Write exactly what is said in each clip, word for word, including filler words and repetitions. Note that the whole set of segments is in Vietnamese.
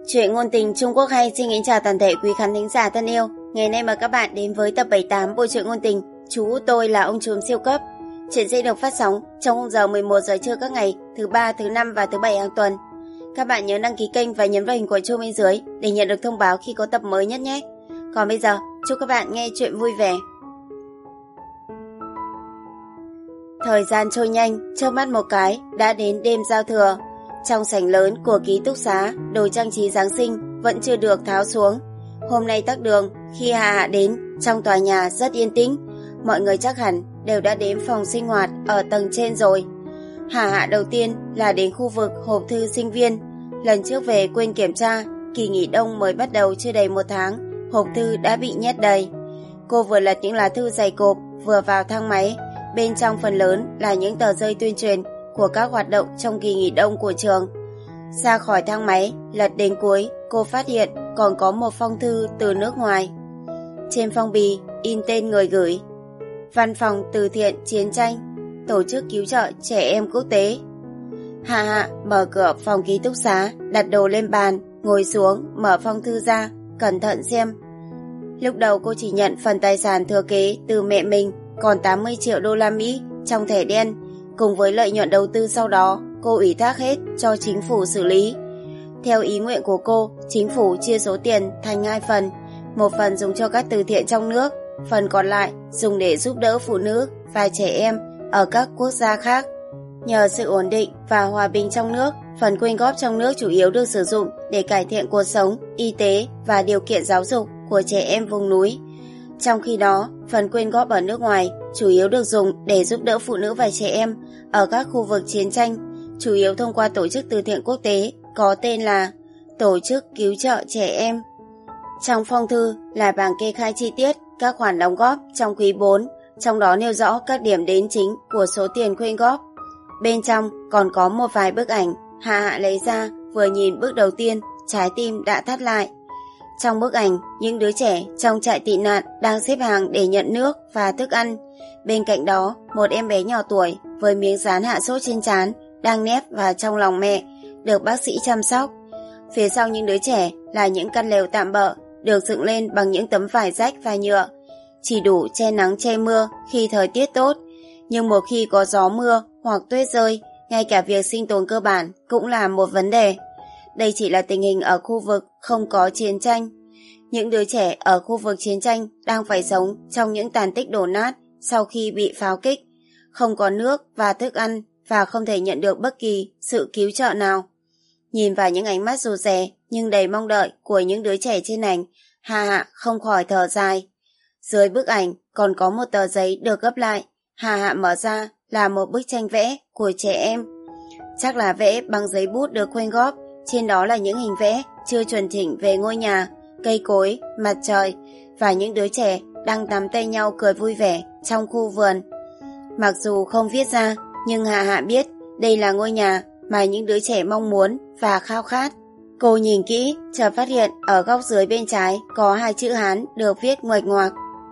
Chuyện ngôn tình Trung Quốc hay xin kính chào toàn thể quý khán thính giả thân yêu. Ngày nay mời các bạn đến với tập bảy mươi tám bộ truyện ngôn tình Chú Tôi Là Ông Trùm Siêu Cấp. Chuyện sẽ được phát sóng trong khung giờ mười một giờ trưa các ngày thứ ba, thứ năm và thứ bảy hàng tuần. Các bạn nhớ đăng ký kênh và nhấn vào hình quả chuông bên dưới để nhận được thông báo khi có tập mới nhất nhé. Còn bây giờ, chúc các bạn nghe chuyện vui vẻ. Thời gian trôi nhanh, chớp mắt một cái đã đến đêm giao thừa. Trong sảnh lớn của ký túc xá, đồ trang trí Giáng sinh vẫn chưa được tháo xuống. Hôm nay tắc đường, khi Hà Hạ đến, trong tòa nhà rất yên tĩnh. Mọi người chắc hẳn đều đã đến phòng sinh hoạt ở tầng trên rồi. Hà Hạ đầu tiên là đến khu vực hộp thư sinh viên. Lần trước về quên kiểm tra, kỳ nghỉ đông mới bắt đầu chưa đầy một tháng, hộp thư đã bị nhét đầy. Cô vừa lật những lá thư dày cộp, vừa vào thang máy. Bên trong phần lớn là những tờ rơi tuyên truyền của các hoạt động trong kỳ nghỉ đông của trường. Ra khỏi thang máy, lật đến cuối, cô phát hiện còn có một phong thư từ nước ngoài. Trên phong bì, in tên người gửi: Văn phòng từ thiện chiến tranh, tổ chức cứu trợ trẻ em quốc tế. Hạ Hạ mở cửa phòng ký túc xá, đặt đồ lên bàn, ngồi xuống, mở phong thư ra, cẩn thận xem. Lúc đầu cô chỉ nhận phần tài sản thừa kế từ mẹ mình, còn tám mươi triệu đô la Mỹ trong thẻ đen, cùng với lợi nhuận đầu tư sau đó, cô ủy thác hết cho chính phủ xử lý. Theo ý nguyện của cô, chính phủ chia số tiền thành hai phần, một phần dùng cho các từ thiện trong nước, phần còn lại dùng để giúp đỡ phụ nữ và trẻ em ở các quốc gia khác. Nhờ sự ổn định và hòa bình trong nước, phần quyên góp trong nước chủ yếu được sử dụng để cải thiện cuộc sống, y tế và điều kiện giáo dục của trẻ em vùng núi. Trong khi đó, phần quyên góp ở nước ngoài chủ yếu được dùng để giúp đỡ phụ nữ và trẻ em ở các khu vực chiến tranh, chủ yếu thông qua tổ chức từ thiện quốc tế có tên là Tổ chức Cứu trợ Trẻ Em. Trong phong thư là bảng kê khai chi tiết các khoản đóng góp trong quý bốn, trong đó nêu rõ các điểm đến chính của số tiền quyên góp. Bên trong còn có một vài bức ảnh. Hạ Hạ lấy ra, vừa nhìn bức đầu tiên, trái tim đã thắt lại. Trong bức ảnh, những đứa trẻ trong trại tị nạn đang xếp hàng để nhận nước và thức ăn. Bên cạnh đó, một em bé nhỏ tuổi với miếng dán hạ sốt trên trán đang nép vào trong lòng mẹ, được bác sĩ chăm sóc. Phía sau những đứa trẻ là những căn lều tạm bợ, được dựng lên bằng những tấm vải rách và nhựa, chỉ đủ che nắng che mưa khi thời tiết tốt. Nhưng một khi có gió mưa hoặc tuyết rơi, ngay cả việc sinh tồn cơ bản cũng là một vấn đề. Đây chỉ là tình hình ở khu vực không có chiến tranh. Những đứa trẻ ở khu vực chiến tranh đang phải sống trong những tàn tích đổ nát sau khi bị pháo kích, không có nước và thức ăn và không thể nhận được bất kỳ sự cứu trợ nào. Nhìn vào những ánh mắt rụt rè nhưng đầy mong đợi của những đứa trẻ trên ảnh, Hà Hạ không khỏi thở dài. Dưới bức ảnh còn có một tờ giấy được gấp lại. Hà Hạ mở ra là một bức tranh vẽ của trẻ em. Chắc là vẽ bằng giấy bút được quyên góp. Trên đó là những hình vẽ chưa chuẩn chỉnh về ngôi nhà, cây cối, mặt trời và những đứa trẻ đang nắm tay nhau cười vui vẻ trong khu vườn. Mặc dù không viết ra, nhưng Hạ Hạ biết đây là ngôi nhà mà những đứa trẻ mong muốn và khao khát. Cô nhìn kỹ, chợt phát hiện ở góc dưới bên trái có hai chữ Hán được viết nguệch ngoạc: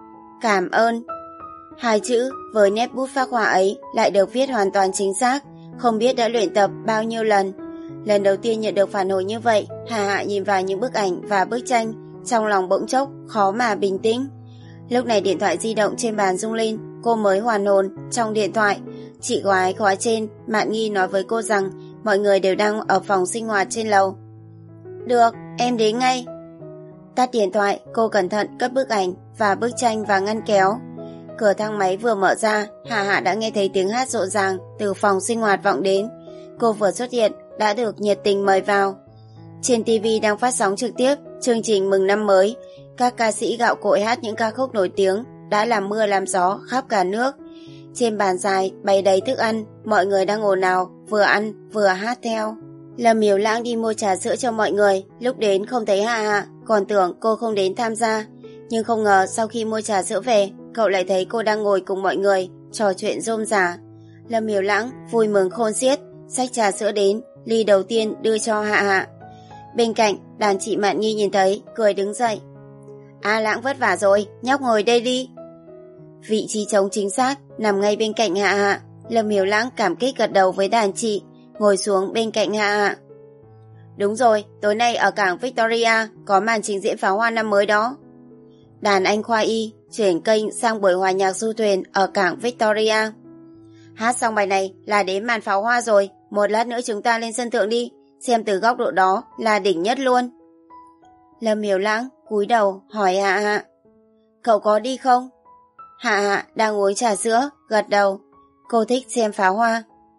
Cảm ơn. Hai chữ với nét bút phác họa ấy lại được viết hoàn toàn chính xác, không biết đã luyện tập bao nhiêu lần. Lần đầu tiên nhận được phản hồi như vậy, Hà Hạ nhìn vào những bức ảnh và bức tranh, trong lòng bỗng chốc khó mà bình tĩnh. Lúc này điện thoại di động trên bàn rung lên, cô mới hoàn hồn. Trong điện thoại, chị gái khóa trên, Mạn Nghi nói với cô rằng mọi người đều đang ở phòng sinh hoạt trên lầu. Được, em đến ngay. Tắt điện thoại, cô cẩn thận cất bức ảnh và bức tranh vào ngăn kéo. Cửa thang máy vừa mở ra, Hà Hạ đã nghe thấy tiếng hát rộn ràng từ phòng sinh hoạt vọng đến. Cô vừa xuất hiện đã được nhiệt tình mời vào. Trên ti vi đang phát sóng trực tiếp chương trình mừng năm mới. Các ca sĩ gạo cội hát những ca khúc nổi tiếng đã làm mưa làm gió khắp cả nước. Trên bàn dài bày đầy thức ăn, mọi người đang ồn ào, vừa ăn vừa hát theo. Lâm Miểu Lãng đi mua trà sữa cho mọi người, lúc đến không thấy Hạ Hạ, còn tưởng cô không đến tham gia. Nhưng không ngờ sau khi mua trà sữa về, cậu lại thấy cô đang ngồi cùng mọi người trò chuyện rôm rả. Lâm Miểu Lãng vui mừng khôn xiết, xách trà sữa đến, ly đầu tiên đưa cho Hạ Hạ. Bên cạnh, đàn chị Mạn Nghi nhìn thấy, cười đứng dậy. A Lãng vất vả rồi, nhóc ngồi đây đi. Vị trí trống chính xác nằm ngay bên cạnh Hạ Hạ. Lâm Miểu Lãng cảm kích gật đầu với đàn chị, ngồi xuống bên cạnh Hạ Hạ. Đúng rồi, tối nay ở cảng Victoria có màn trình diễn pháo hoa năm mới đó. Đàn anh Khoa Y chuyển kênh sang buổi hòa nhạc du thuyền ở cảng Victoria. Hát xong bài này là đến màn pháo hoa rồi, một lát nữa chúng ta lên sân thượng đi, xem từ góc độ đó là đỉnh nhất luôn. Lâm Miểu Lãng cúi đầu hỏi Hạ Hạ, cậu có đi không? Hạ Hạ đang uống trà sữa, gật đầu. Cô thích xem pháo hoa.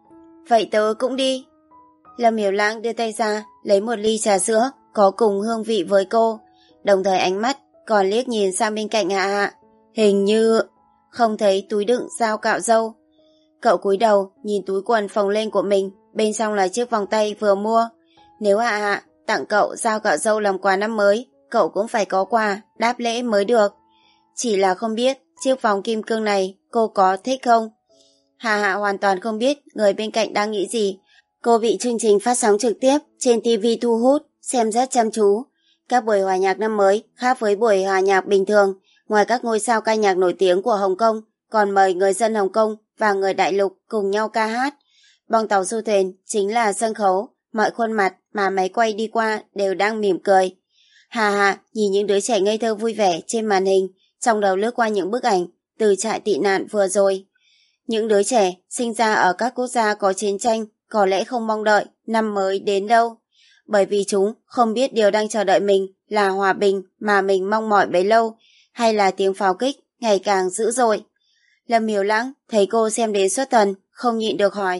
Vậy tớ cũng đi. Lâm Miểu Lãng đưa tay ra, lấy một ly trà sữa có cùng hương vị với cô, đồng thời ánh mắt còn liếc nhìn sang bên cạnh Hạ Hạ. Hình như không thấy túi đựng dao cạo râu. Cậu cúi đầu nhìn túi quần phồng lên của mình, bên trong là chiếc vòng tay vừa mua. Nếu Hạ Hạ tặng cậu dao cạo râu làm quà năm mới, cậu cũng phải có quà đáp lễ mới được. Chỉ là không biết chiếc vòng kim cương này cô có thích không? Hạ Hạ hoàn toàn không biết người bên cạnh đang nghĩ gì. Cô bị chương trình phát sóng trực tiếp trên ti vi thu hút, xem rất chăm chú. Các buổi hòa nhạc năm mới khác với buổi hòa nhạc bình thường, ngoài các ngôi sao ca nhạc nổi tiếng của Hồng Kông, còn mời người dân Hồng Kông và người đại lục cùng nhau ca hát. Bong tàu du thuyền chính là sân khấu, mọi khuôn mặt mà máy quay đi qua đều đang mỉm cười. Hà Hà nhìn những đứa trẻ ngây thơ vui vẻ trên màn hình, trong đầu lướt qua những bức ảnh từ trại tị nạn vừa rồi. Những đứa trẻ sinh ra ở các quốc gia có chiến tranh có lẽ không mong đợi năm mới đến đâu, bởi vì chúng không biết điều đang chờ đợi mình là hòa bình mà mình mong mỏi bấy lâu, hay là tiếng pháo kích ngày càng dữ dội. Lâm Miểu Lãng thấy cô xem đến xuất thần, không nhịn được hỏi,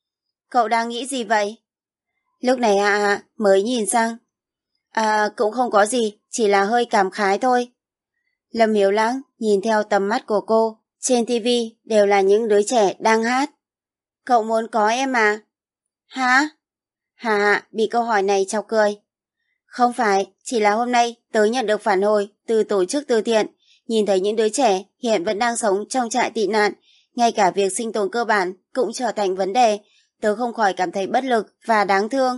cậu đang nghĩ gì vậy? Lúc này Hạ Hạ mới nhìn sang. À, cũng không có gì, chỉ là hơi cảm khái thôi. Lâm Miểu Lãng nhìn theo tầm mắt của cô, trên ti vi đều là những đứa trẻ đang hát. Cậu muốn có em à? Hả? Hạ Hạ bị câu hỏi này chọc cười. Không phải, chỉ là hôm nay tớ nhận được phản hồi từ tổ chức từ thiện, nhìn thấy những đứa trẻ hiện vẫn đang sống trong trại tị nạn, ngay cả việc sinh tồn cơ bản cũng trở thành vấn đề, tớ không khỏi cảm thấy bất lực và đáng thương.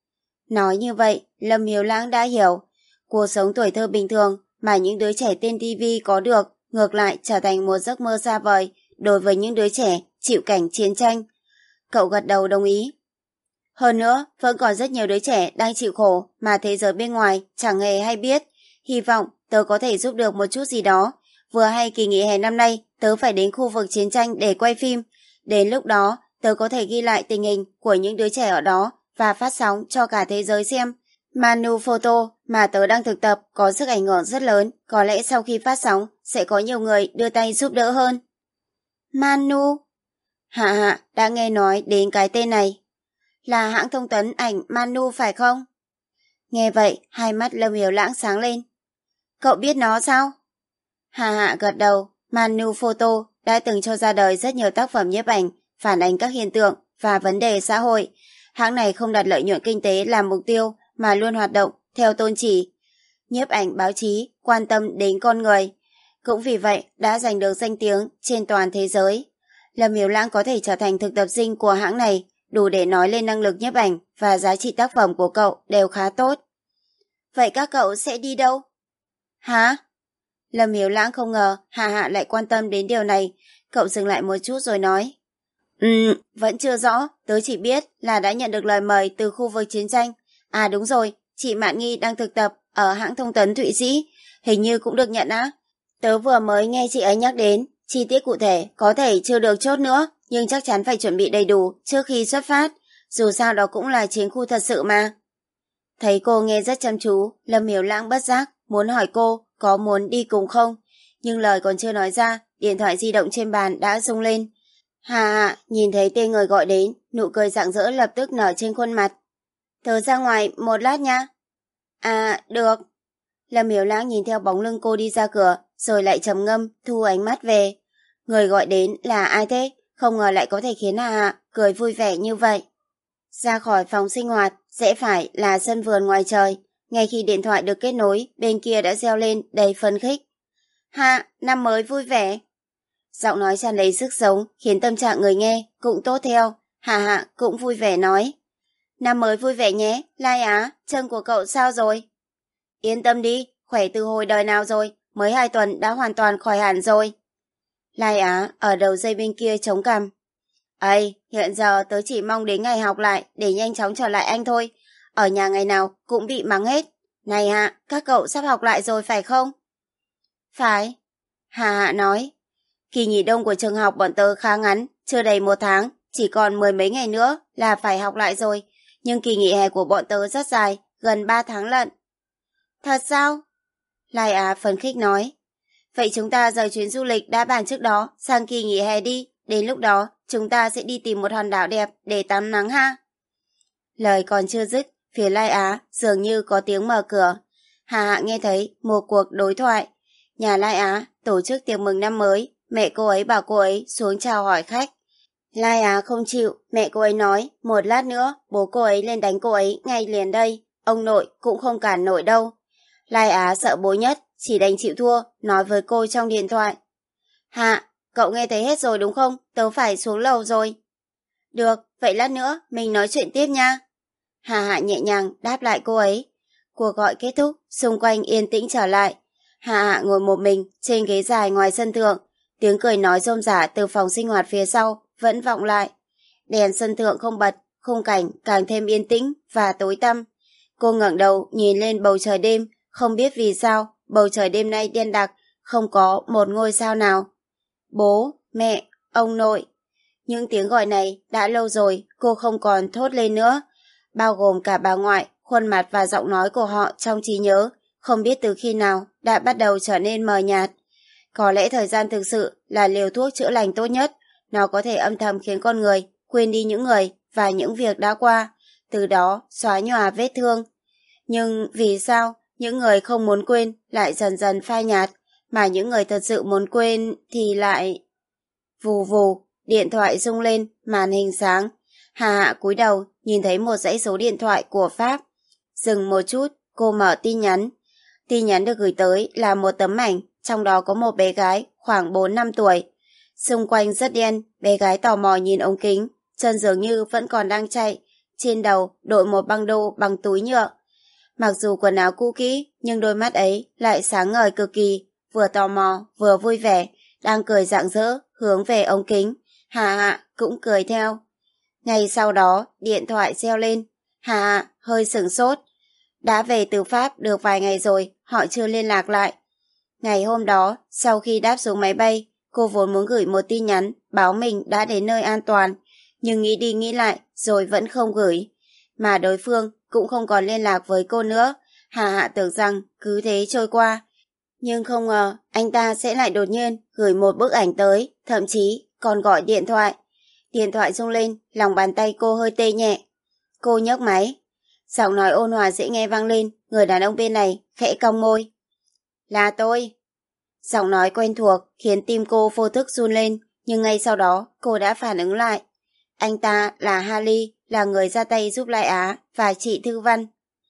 Nói như vậy, Lâm Miểu Lãng đã hiểu, cuộc sống tuổi thơ bình thường mà những đứa trẻ trên ti vi có được ngược lại trở thành một giấc mơ xa vời đối với những đứa trẻ chịu cảnh chiến tranh. Cậu gật đầu đồng ý. Hơn nữa, vẫn còn rất nhiều đứa trẻ đang chịu khổ mà thế giới bên ngoài chẳng hề hay biết. Hy vọng tớ có thể giúp được một chút gì đó. Vừa hay kỳ nghỉ hè năm nay, tớ phải đến khu vực chiến tranh để quay phim. Đến lúc đó, tớ có thể ghi lại tình hình của những đứa trẻ ở đó và phát sóng cho cả thế giới xem. Manu Photo mà tớ đang thực tập có sức ảnh hưởng rất lớn, có lẽ sau khi phát sóng sẽ có nhiều người đưa tay giúp đỡ hơn. Manu? Hạ Hạ đã nghe nói đến cái tên này. Là hãng thông tấn ảnh Manu phải không? Nghe vậy, hai mắt Lâm Miểu Lãng sáng lên. Cậu biết nó sao? Hạ Hạ gật đầu. Manu Photo đã từng cho ra đời rất nhiều tác phẩm nhiếp ảnh, phản ánh các hiện tượng và vấn đề xã hội. Hãng này không đặt lợi nhuận kinh tế làm mục tiêu, mà luôn hoạt động theo tôn chỉ nhiếp ảnh báo chí quan tâm đến con người. Cũng vì vậy đã giành được danh tiếng trên toàn thế giới. Lâm Miểu Lãng có thể trở thành thực tập sinh của hãng này, đủ để nói lên năng lực nhiếp ảnh và giá trị tác phẩm của cậu đều khá tốt. Vậy các cậu sẽ đi đâu? Hả? Lâm Miểu Lãng không ngờ Hạ Hạ lại quan tâm đến điều này. Cậu dừng lại một chút rồi nói, Ừ, vẫn chưa rõ, tớ chỉ biết là đã nhận được lời mời từ khu vực chiến tranh. À đúng rồi, chị Mạn Nghi đang thực tập ở hãng thông tấn Thụy Sĩ, hình như cũng được nhận á. Tớ vừa mới nghe chị ấy nhắc đến, chi tiết cụ thể có thể chưa được chốt nữa, nhưng chắc chắn phải chuẩn bị đầy đủ trước khi xuất phát, dù sao đó cũng là chiến khu thật sự mà. Thấy cô nghe rất chăm chú, Lâm Miểu Lãng bất giác muốn hỏi cô có muốn đi cùng không, nhưng lời còn chưa nói ra, điện thoại di động trên bàn đã rung lên. Hà Hà nhìn thấy tên người gọi đến, nụ cười rạng rỡ lập tức nở trên khuôn mặt. Tớ ra ngoài một lát nha. À, được. Lâm Miểu Lãng nhìn theo bóng lưng cô đi ra cửa, rồi lại trầm ngâm, thu ánh mắt về. Người gọi đến là ai thế? Không ngờ lại có thể khiến Hà Hà cười vui vẻ như vậy. Ra khỏi phòng sinh hoạt, rẽ phải là sân vườn ngoài trời. Ngay khi điện thoại được kết nối, bên kia đã reo lên đầy phấn khích. Hạ, năm mới vui vẻ. Giọng nói tràn đầy sức sống, khiến tâm trạng người nghe cũng tốt theo. Hạ Hạ cũng vui vẻ nói. Năm mới vui vẻ nhé, Lai Á, chân của cậu sao rồi? Yên tâm đi, khỏe từ hồi đời nào rồi, mới hai tuần đã hoàn toàn khỏi hẳn rồi. Lai Á ở đầu dây bên kia chống cằm. Ây, hiện giờ tớ chỉ mong đến ngày học lại để nhanh chóng trở lại anh thôi. ở nhà ngày nào cũng bị mắng hết. Này Hạ, các cậu sắp học lại rồi phải không? Phải. Hà Hạ nói. Kỳ nghỉ đông của trường học bọn tớ khá ngắn, chưa đầy một tháng, chỉ còn mười mấy ngày nữa là phải học lại rồi. Nhưng kỳ nghỉ hè của bọn tớ rất dài, gần ba tháng lận. Thật sao? Lai Á phấn khích nói. Vậy chúng ta rời chuyến du lịch đã bàn trước đó sang kỳ nghỉ hè đi. Đến lúc đó, chúng ta sẽ đi tìm một hòn đảo đẹp để tắm nắng ha. Lời còn chưa dứt, phía Lai Á dường như có tiếng mở cửa. Hà Hạ nghe thấy một cuộc đối thoại. Nhà Lai Á tổ chức tiệc mừng năm mới, mẹ cô ấy bảo cô ấy xuống chào hỏi khách. Lai Á không chịu, mẹ cô ấy nói một lát nữa bố cô ấy lên đánh cô ấy ngay liền đây. Ông nội cũng không cản nổi đâu. Lai Á sợ bố nhất, chỉ đành chịu thua, nói với cô trong điện thoại. Hạ, cậu nghe thấy hết rồi đúng không? Tớ phải xuống lầu rồi. Được, vậy lát nữa mình nói chuyện tiếp nha. Hà Hạ nhẹ nhàng đáp lại cô ấy. Cuộc gọi kết thúc, xung quanh yên tĩnh trở lại. Hà Hạ ngồi một mình trên ghế dài ngoài sân thượng. Tiếng cười nói rôm rả từ phòng sinh hoạt phía sau vẫn vọng lại. Đèn sân thượng không bật, khung cảnh càng thêm yên tĩnh và tối tăm. Cô ngẩng đầu nhìn lên bầu trời đêm, không biết vì sao bầu trời đêm nay đen đặc, không có một ngôi sao nào. Bố, mẹ, ông nội. Những tiếng gọi này đã lâu rồi cô không còn thốt lên nữa, bao gồm cả bà ngoại, khuôn mặt và giọng nói của họ trong trí nhớ, không biết từ khi nào đã bắt đầu trở nên mờ nhạt. Có lẽ thời gian thực sự là liều thuốc chữa lành tốt nhất, nó có thể âm thầm khiến con người quên đi những người và những việc đã qua, từ đó xóa nhòa vết thương. Nhưng vì sao những người không muốn quên lại dần dần phai nhạt, mà những người thật sự muốn quên thì lại... Vù vù, điện thoại rung lên, màn hình sáng. Hà Hạ cúi đầu nhìn thấy một dãy số điện thoại của Pháp. Dừng một chút, cô mở tin nhắn. Tin nhắn được gửi tới là một tấm ảnh, trong đó có một bé gái khoảng bốn năm tuổi. Xung quanh rất đen, bé gái tò mò nhìn ống kính, chân dường như vẫn còn đang chạy. Trên đầu đội một băng đô bằng túi nhựa. Mặc dù quần áo cũ kỹ, nhưng đôi mắt ấy lại sáng ngời cực kỳ, vừa tò mò, vừa vui vẻ, đang cười rạng rỡ, hướng về ống kính. Hà Hạ cũng cười theo. Ngay sau đó, điện thoại reo lên. Hà Hạ hơi sửng sốt. Đã về từ Pháp được vài ngày rồi, họ chưa liên lạc lại. Ngày hôm đó, sau khi đáp xuống máy bay, cô vốn muốn gửi một tin nhắn báo mình đã đến nơi an toàn, nhưng nghĩ đi nghĩ lại rồi vẫn không gửi. Mà đối phương cũng không còn liên lạc với cô nữa. Hà Hạ tưởng rằng cứ thế trôi qua. Nhưng không ngờ anh ta sẽ lại đột nhiên gửi một bức ảnh tới, thậm chí còn gọi điện thoại. Điện thoại rung lên, lòng bàn tay cô hơi tê nhẹ. Cô nhấc máy. Giọng nói ôn hòa dễ nghe vang lên, người đàn ông bên này khẽ cong môi. Là tôi. Giọng nói quen thuộc khiến tim cô vô thức run lên, nhưng ngay sau đó cô đã phản ứng lại. Anh ta là Harley, là người ra tay giúp Lai Á và chị Thư Văn.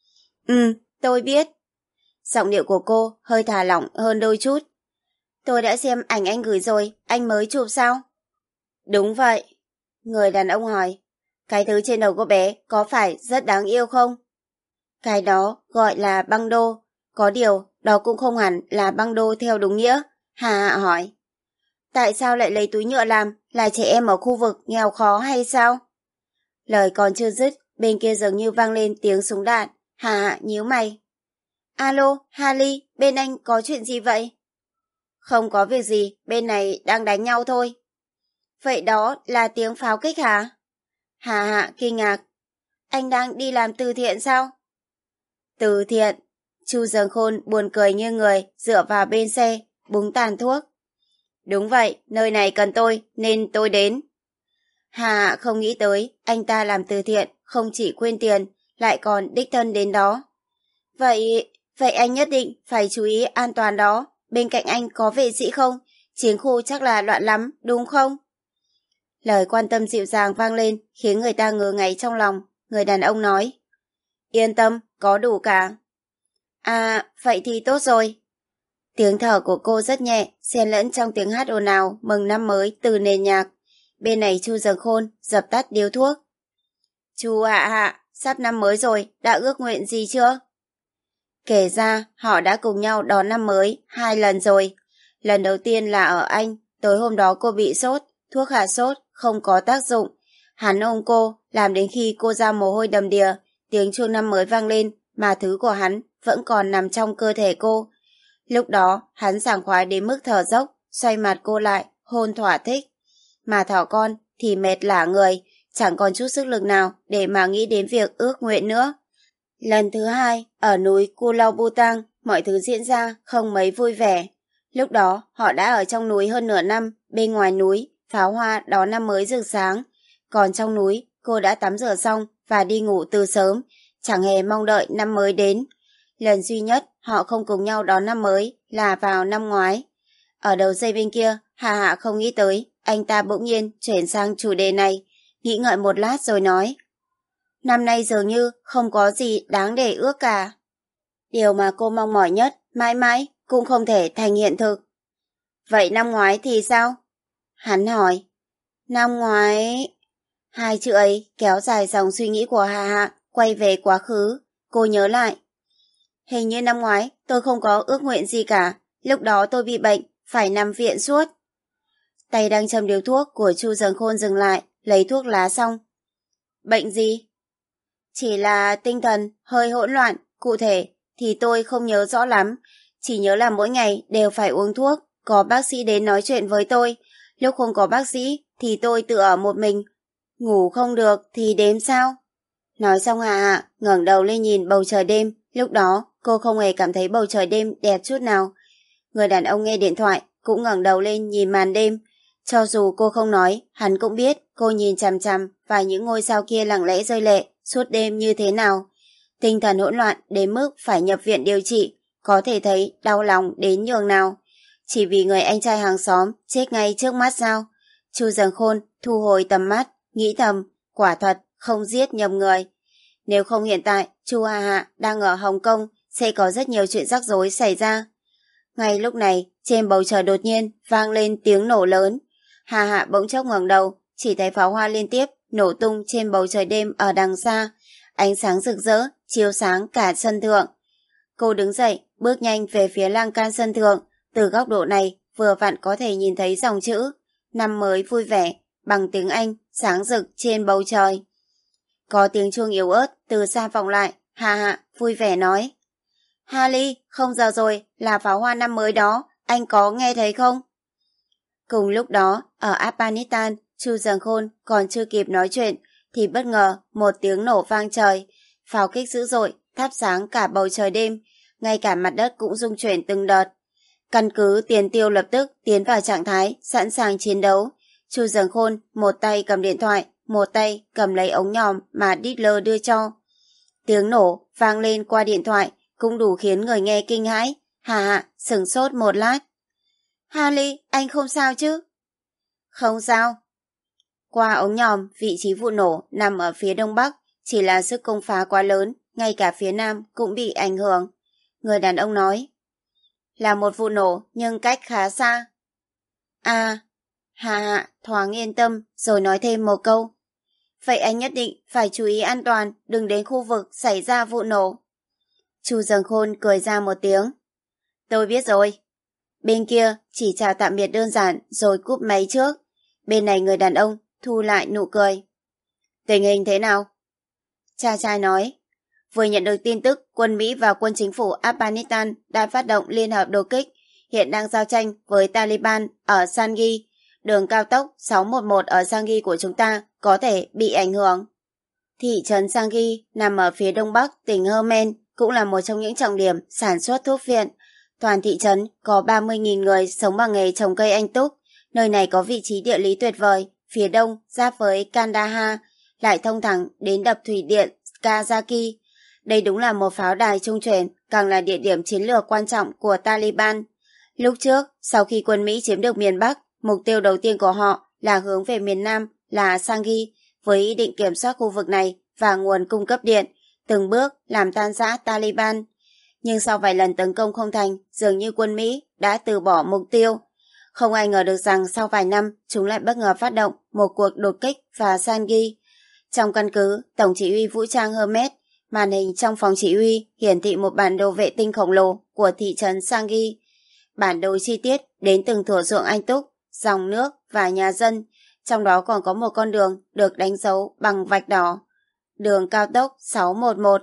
Ừ, tôi biết. Giọng điệu của cô hơi thả lỏng hơn đôi chút. Tôi đã xem ảnh anh gửi rồi, anh mới chụp sao? Đúng vậy. Người đàn ông hỏi. Cái thứ trên đầu cô bé có phải rất đáng yêu không? Cái đó gọi là băng đô. Có điều, đó cũng không hẳn là băng đô theo đúng nghĩa. Hà Hạ hỏi. Tại sao lại lấy túi nhựa làm? Là trẻ em ở khu vực nghèo khó hay sao? Lời còn chưa dứt, bên kia dường như vang lên tiếng súng đạn. Hà Hạ nhíu mày. Alo, Harley, bên anh có chuyện gì vậy? Không có việc gì, bên này đang đánh nhau thôi. Vậy đó là tiếng pháo kích hả? Hà Hạ kinh ngạc. Anh đang đi làm từ thiện sao? Từ thiện? Chu Dường Khôn buồn cười như người, dựa vào bên xe, búng tàn thuốc. Đúng vậy, nơi này cần tôi, nên tôi đến. Hà Hạ không nghĩ tới, anh ta làm từ thiện, không chỉ quyên tiền, lại còn đích thân đến đó. Vậy, vậy anh nhất định phải chú ý an toàn đó. Bên cạnh anh có vệ sĩ không? Chiến khu chắc là loạn lắm, đúng không? Lời quan tâm dịu dàng vang lên, khiến người ta ngứa ngáy trong lòng. Người đàn ông nói. Yên tâm, có đủ cả. À, vậy thì tốt rồi. Tiếng thở của cô rất nhẹ, xen lẫn trong tiếng hát ồn ào mừng năm mới từ nền nhạc. Bên này Chu Dường Khôn dập tắt điếu thuốc. Chu Hạ Hạ, sắp năm mới rồi, đã ước nguyện gì chưa? Kể ra, họ đã cùng nhau đón năm mới hai lần rồi. Lần đầu tiên là ở Anh, tối hôm đó cô bị sốt, thuốc hạ sốt không có tác dụng. Hắn ôm cô, làm đến khi cô ra mồ hôi đầm đìa, tiếng chuông năm mới vang lên mà thứ của hắn vẫn còn nằm trong cơ thể cô. Lúc đó hắn sảng khoái đến mức thở dốc, xoay mặt cô lại, hôn thỏa thích. Mà thỏ con thì mệt lả người, chẳng còn chút sức lực nào để mà nghĩ đến việc ước nguyện nữa. Lần thứ hai, ở núi Kulau Butang, mọi thứ diễn ra không mấy vui vẻ. Lúc đó, họ đã ở trong núi hơn nửa năm, bên ngoài núi, pháo hoa đón năm mới rực sáng. Còn trong núi, cô đã tắm rửa xong và đi ngủ từ sớm, chẳng hề mong đợi năm mới đến. Lần duy nhất họ không cùng nhau đón năm mới là vào năm ngoái. Ở đầu dây bên kia, Hà Hạ không nghĩ tới, anh ta bỗng nhiên chuyển sang chủ đề này, nghĩ ngợi một lát rồi nói. Năm nay dường như không có gì đáng để ước cả. Điều mà cô mong mỏi nhất, mãi mãi cũng không thể thành hiện thực. Vậy năm ngoái thì sao? Hắn hỏi. Năm ngoái... Hai chữ ấy kéo dài dòng suy nghĩ của Hà Hạ, quay về quá khứ. Cô nhớ lại. Hình như năm ngoái tôi không có ước nguyện gì cả. Lúc đó tôi bị bệnh, phải nằm viện suốt. Tay đang châm điếu thuốc của Chu Dần Khôn dừng lại, lấy thuốc lá xong. Bệnh gì? Chỉ là tinh thần hơi hỗn loạn, cụ thể thì tôi không nhớ rõ lắm. Chỉ nhớ là mỗi ngày đều phải uống thuốc, có bác sĩ đến nói chuyện với tôi. Lúc không có bác sĩ thì tôi tự ở một mình. Ngủ không được thì đếm sao? Nói xong Hà Hạ ngẩng đầu lên nhìn bầu trời đêm. Lúc đó cô không hề cảm thấy bầu trời đêm đẹp chút nào. Người đàn ông nghe điện thoại cũng ngẩng đầu lên nhìn màn đêm. Cho dù cô không nói, hắn cũng biết cô nhìn chằm chằm và những ngôi sao kia lặng lẽ rơi lệ suốt đêm như thế nào. Tinh thần hỗn loạn đến mức phải nhập viện điều trị, có thể thấy đau lòng đến nhường nào. Chỉ vì người anh trai hàng xóm chết ngay trước mắt sao? Chu Dần Khôn thu hồi tầm mắt, nghĩ thầm, quả thật không giết nhầm người. Nếu không hiện tại Chu Hà Hạ đang ở Hồng Kông, sẽ có rất nhiều chuyện rắc rối xảy ra. Ngay lúc này, trên bầu trời đột nhiên vang lên tiếng nổ lớn. Hà Hạ bỗng chốc ngẩng đầu, chỉ thấy pháo hoa liên tiếp nổ tung trên bầu trời đêm ở đằng xa, ánh sáng rực rỡ chiếu sáng cả sân thượng. Cô đứng dậy, bước nhanh về phía lan can sân thượng. Từ góc độ này vừa vặn có thể nhìn thấy dòng chữ năm mới vui vẻ bằng tiếng Anh sáng rực trên bầu trời. Có tiếng chuông yếu ớt từ xa vọng lại. Hà Hạ vui vẻ nói, Harley, không giờ rồi, là pháo hoa năm mới đó, anh có nghe thấy không? Cùng lúc đó, ở Afghanistan, Chu Dần Khôn còn chưa kịp nói chuyện thì bất ngờ một tiếng nổ vang trời, pháo kích dữ dội thắp sáng cả bầu trời đêm, ngay cả mặt đất cũng rung chuyển từng đợt. Căn cứ Tiền Tiêu lập tức tiến vào trạng thái sẵn sàng chiến đấu. Chu Dần Khôn một tay cầm điện thoại, một tay cầm lấy ống nhòm mà Hitler đưa cho. Tiếng nổ vang lên qua điện thoại cũng đủ khiến người nghe kinh hãi. Hà Hạ sửng sốt một lát. Harley, anh không sao chứ? Không sao. Qua ống nhòm, vị trí vụ nổ nằm ở phía đông bắc, chỉ là sức công phá quá lớn, ngay cả phía nam cũng bị ảnh hưởng. Người đàn ông nói, là một vụ nổ nhưng cách khá xa. À, Hà Hạ thoáng yên tâm rồi nói thêm một câu. Vậy anh nhất định phải chú ý an toàn, đừng đến khu vực xảy ra vụ nổ. Chu Dần Khôn cười ra một tiếng. Tôi biết rồi. Bên kia chỉ chào tạm biệt đơn giản rồi cúp máy trước. Bên này người đàn ông thu lại nụ cười. Tình hình thế nào? Cha trai nói, vừa nhận được tin tức quân Mỹ và quân chính phủ Afghanistan đã phát động liên hợp đột kích, hiện đang giao tranh với Taliban ở Sangi. Đường cao tốc sáu một một ở Sangi của chúng ta có thể bị ảnh hưởng. Thị trấn Sangi nằm ở phía đông bắc tỉnh Hermen, cũng là một trong những trọng điểm sản xuất thuốc viện. Toàn thị trấn có ba mươi nghìn người sống bằng nghề trồng cây anh túc. Nơi này có vị trí địa lý tuyệt vời, phía đông giáp với Kandahar, lại thông thẳng đến đập thủy điện Kazaki. Đây đúng là một pháo đài trung chuyển, càng là địa điểm chiến lược quan trọng của Taliban. Lúc trước, sau khi quân Mỹ chiếm được miền Bắc, mục tiêu đầu tiên của họ là hướng về miền Nam là Sangi, với ý định kiểm soát khu vực này và nguồn cung cấp điện, từng bước làm tan rã Taliban. Nhưng sau vài lần tấn công không thành, dường như quân Mỹ đã từ bỏ mục tiêu. Không ai ngờ được rằng sau vài năm, chúng lại bất ngờ phát động một cuộc đột kích vào Sangi. Trong căn cứ, Tổng chỉ huy vũ trang Hermes, màn hình trong phòng chỉ huy hiển thị một bản đồ vệ tinh khổng lồ của thị trấn Sangi. Bản đồ chi tiết đến từng thửa ruộng anh túc, dòng nước và nhà dân, trong đó còn có một con đường được đánh dấu bằng vạch đỏ. đường cao tốc sáu một một.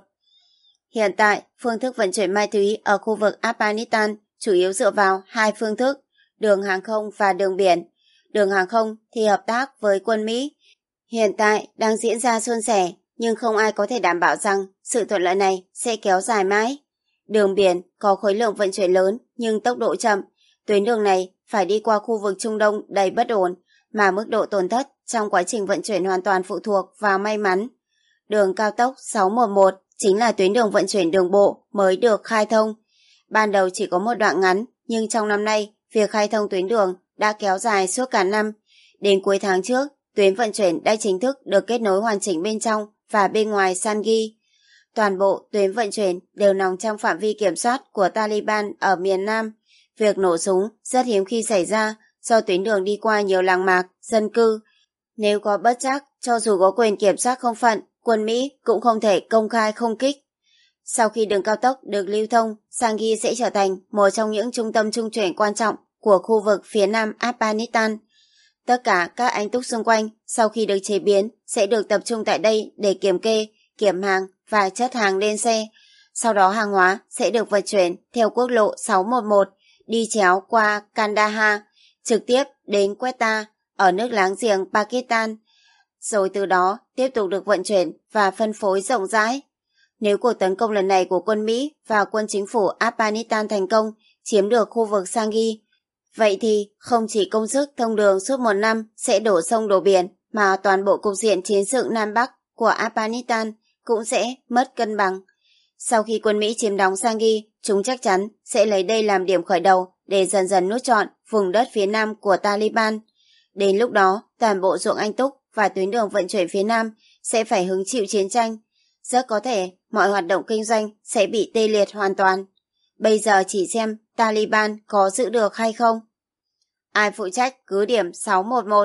Hiện tại, phương thức vận chuyển ma túy ở khu vực Afghanistan chủ yếu dựa vào hai phương thức, đường hàng không và đường biển. Đường hàng không thì hợp tác với quân Mỹ. Hiện tại đang diễn ra suôn sẻ, nhưng không ai có thể đảm bảo rằng sự thuận lợi này sẽ kéo dài mãi. Đường biển có khối lượng vận chuyển lớn nhưng tốc độ chậm. Tuyến đường này phải đi qua khu vực Trung Đông đầy bất ổn, mà mức độ tổn thất trong quá trình vận chuyển hoàn toàn phụ thuộc vào may mắn. Đường cao tốc sáu một một chính là tuyến đường vận chuyển đường bộ mới được khai thông. Ban đầu chỉ có một đoạn ngắn, nhưng trong năm nay, việc khai thông tuyến đường đã kéo dài suốt cả năm. Đến cuối tháng trước, tuyến vận chuyển đã chính thức được kết nối hoàn chỉnh bên trong và bên ngoài Sanghi. Toàn bộ tuyến vận chuyển đều nằm trong phạm vi kiểm soát của Taliban ở miền Nam. Việc nổ súng rất hiếm khi xảy ra do tuyến đường đi qua nhiều làng mạc, dân cư. Nếu có bất trắc, cho dù có quyền kiểm soát không phận, quân Mỹ cũng không thể công khai không kích. Sau khi đường cao tốc được lưu thông, Sanghi sẽ trở thành một trong những trung tâm trung chuyển quan trọng của khu vực phía nam Afghanistan. Tất cả các anh túc xung quanh sau khi được chế biến sẽ được tập trung tại đây để kiểm kê, kiểm hàng và chất hàng lên xe. Sau đó hàng hóa sẽ được vận chuyển theo quốc lộ sáu một một đi chéo qua Kandahar, trực tiếp đến Quetta ở nước láng giềng Pakistan, rồi từ đó tiếp tục được vận chuyển và phân phối rộng rãi. Nếu cuộc tấn công lần này của quân Mỹ và quân chính phủ Afghanistan thành công, chiếm được khu vực Sanghi, vậy thì không chỉ công sức thông đường suốt một năm sẽ đổ sông đổ biển, mà toàn bộ cục diện chiến sự Nam Bắc của Afghanistan cũng sẽ mất cân bằng. Sau khi quân Mỹ chiếm đóng Sanghi, chúng chắc chắn sẽ lấy đây làm điểm khởi đầu để dần dần nuốt trọn vùng đất phía nam của Taliban. Đến lúc đó, toàn bộ ruộng Anh Túc và tuyến đường vận chuyển phía nam sẽ phải hứng chịu chiến tranh. Rất có thể mọi hoạt động kinh doanh sẽ bị tê liệt hoàn toàn. Bây giờ chỉ xem Taliban có giữ được hay không. Ai phụ trách cứ điểm sáu một một?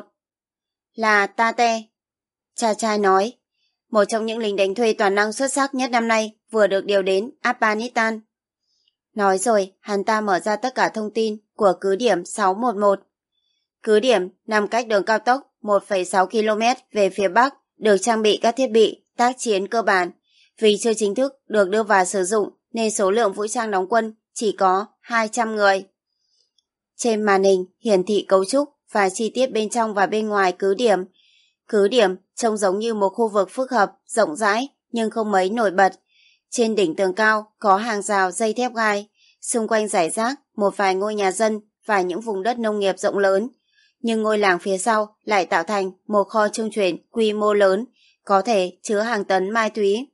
Là Tate. Cha trai nói. Một trong những lính đánh thuê toàn năng xuất sắc nhất năm nay vừa được điều đến Afghanistan. Nói rồi, hắn ta mở ra tất cả thông tin của cứ điểm sáu một một. Cứ điểm nằm cách đường cao tốc một phẩy sáu ki lô mét về phía bắc, được trang bị các thiết bị tác chiến cơ bản. Vì chưa chính thức được đưa vào sử dụng nên số lượng vũ trang đóng quân chỉ có hai trăm người. Trên màn hình hiển thị cấu trúc và chi tiết bên trong và bên ngoài cứ điểm. Cứ điểm trông giống như một khu vực phức hợp, rộng rãi nhưng không mấy nổi bật. Trên đỉnh tường cao có hàng rào dây thép gai, xung quanh rải rác một vài ngôi nhà dân và những vùng đất nông nghiệp rộng lớn. Nhưng ngôi làng phía sau lại tạo thành một kho trung chuyển quy mô lớn, có thể chứa hàng tấn ma túy.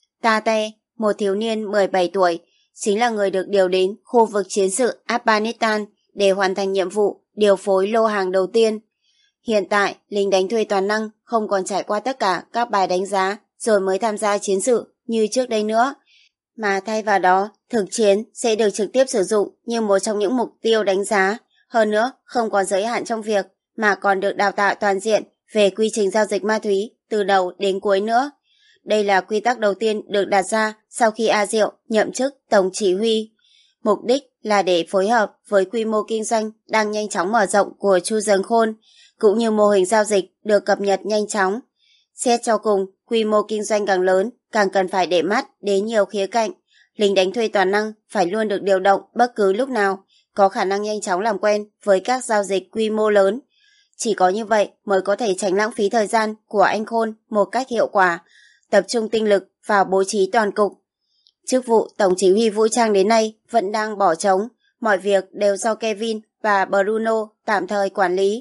Tate, một thiếu niên mười bảy tuổi, chính là người được điều đến khu vực chiến sự Afghanistan để hoàn thành nhiệm vụ điều phối lô hàng đầu tiên. Hiện tại, lính đánh thuê toàn năng không còn trải qua tất cả các bài đánh giá rồi mới tham gia chiến sự như trước đây nữa, mà thay vào đó, thực chiến sẽ được trực tiếp sử dụng như một trong những mục tiêu đánh giá. Hơn nữa, không còn giới hạn trong việc mà còn được đào tạo toàn diện về quy trình giao dịch ma túy từ đầu đến cuối nữa. Đây là quy tắc đầu tiên được đặt ra sau khi A Diệu nhậm chức tổng chỉ huy. Mục đích là để phối hợp với quy mô kinh doanh đang nhanh chóng mở rộng của Chu Dần Khôn, cũng như mô hình giao dịch được cập nhật nhanh chóng. Xét cho cùng, quy mô kinh doanh càng lớn, càng cần phải để mắt đến nhiều khía cạnh. Lính đánh thuê toàn năng phải luôn được điều động bất cứ lúc nào, có khả năng nhanh chóng làm quen với các giao dịch quy mô lớn. Chỉ có như vậy mới có thể tránh lãng phí thời gian của anh Khôn một cách hiệu quả, tập trung tinh lực vào bố trí toàn cục. Chức vụ tổng chỉ huy vũ trang đến nay vẫn đang bỏ trống, mọi việc đều do Kevin và Bruno tạm thời quản lý.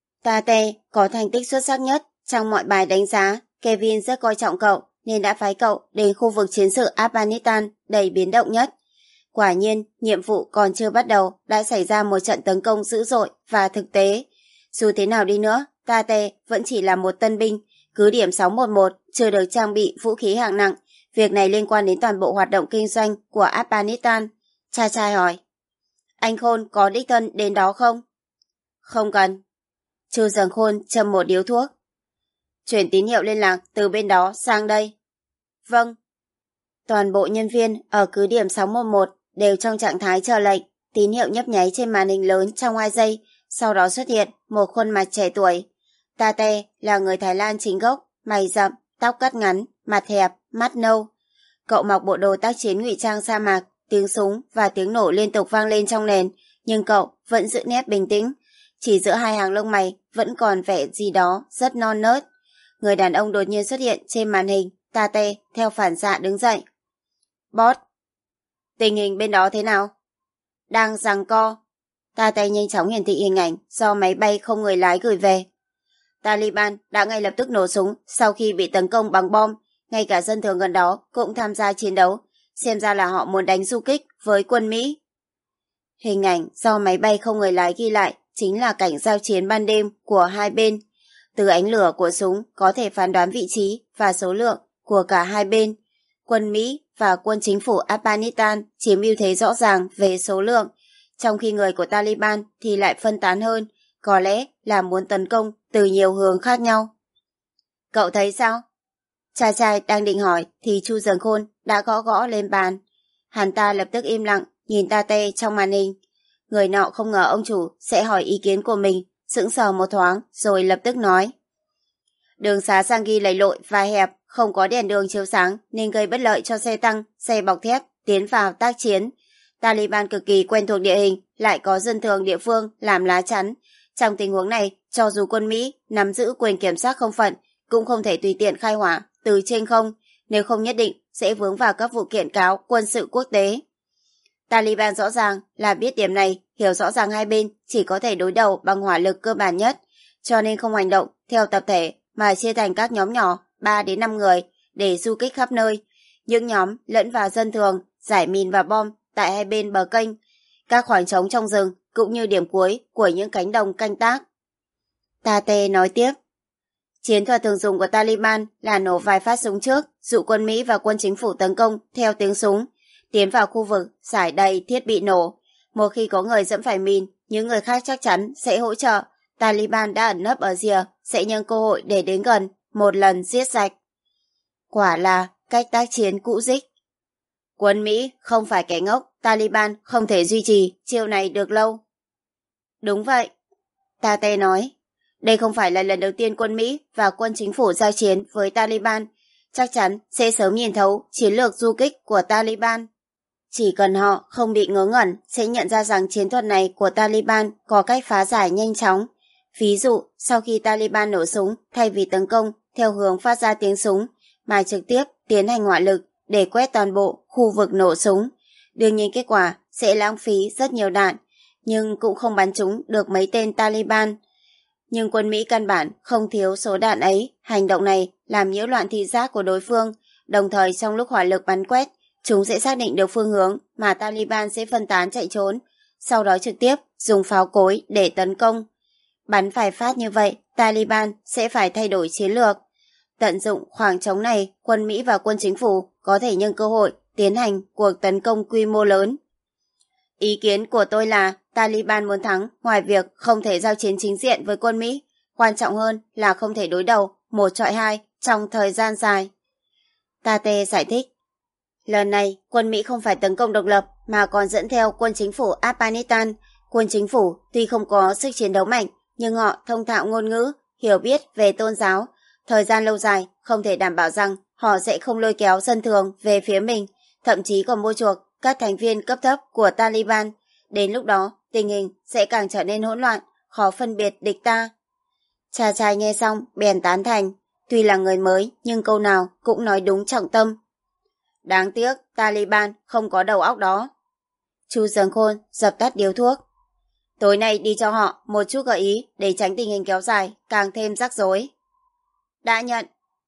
Tate có thành tích xuất sắc nhất trong mọi bài đánh giá. Kevin rất coi trọng cậu nên đã phái cậu đến khu vực chiến sự Afghanistan đầy biến động nhất. Quả nhiên, nhiệm vụ còn chưa bắt đầu đã xảy ra một trận tấn công dữ dội và thực tế. Dù thế nào đi nữa, Tate vẫn chỉ là một tân binh. Cứ điểm sáu một một chưa được trang bị vũ khí hạng nặng. Việc này liên quan đến toàn bộ hoạt động kinh doanh của Afghanistan. Cha trai hỏi. Anh Khôn có đích thân đến đó không? Không cần. Chu Dần Khôn châm một điếu thuốc. Chuyển tín hiệu liên lạc từ bên đó sang đây. Vâng. Toàn bộ nhân viên ở cứ điểm sáu một một đều trong trạng thái chờ lệnh. Tín hiệu nhấp nháy trên màn hình lớn trong hai giây, sau đó xuất hiện một khuôn mặt trẻ tuổi. Tate là người Thái Lan chính gốc, mày rậm, tóc cắt ngắn, mặt hẹp, mắt nâu. Cậu mặc bộ đồ tác chiến ngụy trang sa mạc, tiếng súng và tiếng nổ liên tục vang lên trong nền, nhưng cậu vẫn giữ nét bình tĩnh. Chỉ giữa hai hàng lông mày vẫn còn vẻ gì đó rất non nớt. Người đàn ông đột nhiên xuất hiện trên màn hình, Tate theo phản xạ đứng dậy. Boss, tình hình bên đó thế nào? Đang giằng co. Tate nhanh chóng hiển thị hình ảnh do máy bay không người lái gửi về. Taliban đã ngay lập tức nổ súng sau khi bị tấn công bằng bom, ngay cả dân thường gần đó cũng tham gia chiến đấu, xem ra là họ muốn đánh du kích với quân Mỹ. Hình ảnh do máy bay không người lái ghi lại chính là cảnh giao chiến ban đêm của hai bên. Từ ánh lửa của súng có thể phán đoán vị trí và số lượng của cả hai bên. Quân Mỹ và quân chính phủ Afghanistan chiếm ưu thế rõ ràng về số lượng, trong khi người của Taliban thì lại phân tán hơn, có lẽ là muốn tấn công từ nhiều hướng khác nhau. Cậu thấy sao? Cha trai đang định hỏi thì Chu Dần Khôn đã gõ gõ lên bàn. Hắn ta lập tức im lặng nhìn Tate trong màn hình. Người nọ không ngờ ông chủ sẽ hỏi ý kiến của mình, sững sờ một thoáng rồi lập tức nói. Đường xá Sanghi lầy lội và hẹp, không có đèn đường chiếu sáng nên gây bất lợi cho xe tăng, xe bọc thép tiến vào tác chiến. Taliban cực kỳ quen thuộc địa hình, lại có dân thường địa phương làm lá chắn. Trong tình huống này, cho dù quân Mỹ nắm giữ quyền kiểm soát không phận, cũng không thể tùy tiện khai hỏa từ trên không, nếu không nhất định sẽ vướng vào các vụ kiện cáo quân sự quốc tế. Taliban rõ ràng là biết điểm này, hiểu rõ ràng hai bên chỉ có thể đối đầu bằng hỏa lực cơ bản nhất, cho nên không hành động theo tập thể mà chia thành các nhóm nhỏ ba đến năm người để du kích khắp nơi. Những nhóm lẫn vào dân thường, giải mìn và bom tại hai bên bờ kênh, các khoảng trống trong rừng cũng như điểm cuối của những cánh đồng canh tác. Tate nói tiếp. Chiến thuật thường dùng của Taliban là nổ vài phát súng trước, dụ quân Mỹ và quân chính phủ tấn công theo tiếng súng, tiến vào khu vực rải đầy thiết bị nổ. Một khi có người dẫm phải mìn, những người khác chắc chắn sẽ hỗ trợ. Taliban đã ẩn nấp ở rìa, sẽ nhân cơ hội để đến gần, một lần giết sạch. Quả là cách tác chiến cũ dích. Quân Mỹ không phải kẻ ngốc, Taliban không thể duy trì chiêu này được lâu. Đúng vậy, Tate nói. Đây không phải là lần đầu tiên quân Mỹ và quân chính phủ giao chiến với Taliban, chắc chắn sẽ sớm nhìn thấu chiến lược du kích của Taliban. Chỉ cần họ không bị ngớ ngẩn sẽ nhận ra rằng chiến thuật này của Taliban có cách phá giải nhanh chóng. Ví dụ, sau khi Taliban nổ súng, thay vì tấn công theo hướng phát ra tiếng súng, mà trực tiếp tiến hành hỏa lực để quét toàn bộ khu vực nổ súng. Đương nhiên kết quả sẽ lãng phí rất nhiều đạn, nhưng cũng không bắn trúng được mấy tên Taliban. Nhưng quân Mỹ căn bản không thiếu số đạn ấy, hành động này làm nhiễu loạn thị giác của đối phương, đồng thời trong lúc hỏa lực bắn quét, chúng sẽ xác định được phương hướng mà Taliban sẽ phân tán chạy trốn, sau đó trực tiếp dùng pháo cối để tấn công. Bắn phải phát như vậy, Taliban sẽ phải thay đổi chiến lược. Tận dụng khoảng trống này, quân Mỹ và quân chính phủ có thể nhân cơ hội tiến hành cuộc tấn công quy mô lớn. Ý kiến của tôi là Taliban muốn thắng, ngoài việc không thể giao chiến chính diện với quân Mỹ, quan trọng hơn là không thể đối đầu một chọi hai trong thời gian dài. Tate giải thích. Lần này, quân Mỹ không phải tấn công độc lập mà còn dẫn theo quân chính phủ Afghanistan. Quân chính phủ tuy không có sức chiến đấu mạnh, nhưng họ thông thạo ngôn ngữ, hiểu biết về tôn giáo. Thời gian lâu dài không thể đảm bảo rằng họ sẽ không lôi kéo dân thường về phía mình, thậm chí còn mua chuộc các thành viên cấp thấp của Taliban. Đến lúc đó, tình hình sẽ càng trở nên hỗn loạn, khó phân biệt địch ta. Cha trai nghe xong, bèn tán thành. Tuy là người mới, nhưng câu nào cũng nói đúng trọng tâm. Đáng tiếc, Taliban không có đầu óc đó. Chu Dần Khôn dập tắt điếu thuốc. Tối nay đi cho họ một chút gợi ý để tránh tình hình kéo dài, càng thêm rắc rối. Đã nhận.